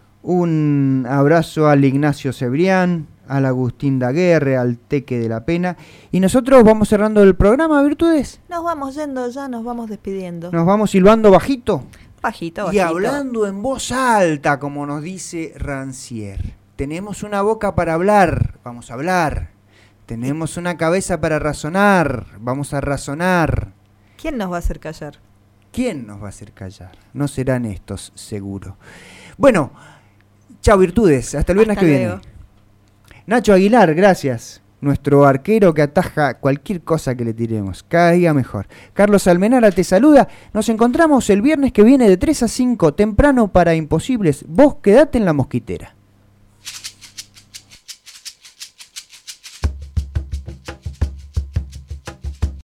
Un abrazo al Ignacio Cebrián, al Agustín Daguerre, al Teque de la Pena. Y nosotros vamos cerrando el programa, Virtudes. Nos vamos yendo ya, nos vamos despidiendo. Nos vamos silbando bajito. Bajito. Y hablando en voz alta, como nos dice Rancière. Tenemos una boca para hablar, vamos a hablar. Tenemos una cabeza para razonar, vamos a razonar. ¿Quién nos va a hacer callar? ¿Quién nos va a hacer callar? No serán estos, seguro. Bueno, chao Virtudes, hasta el viernes que viene. Nacho Aguilar, gracias. Nuestro arquero que ataja cualquier cosa que le tiremos. Cada día mejor. Carlos Almenara te saluda. Nos encontramos el viernes que viene de 3 a 5, temprano para Imposibles. Vos quedate en la mosquitera.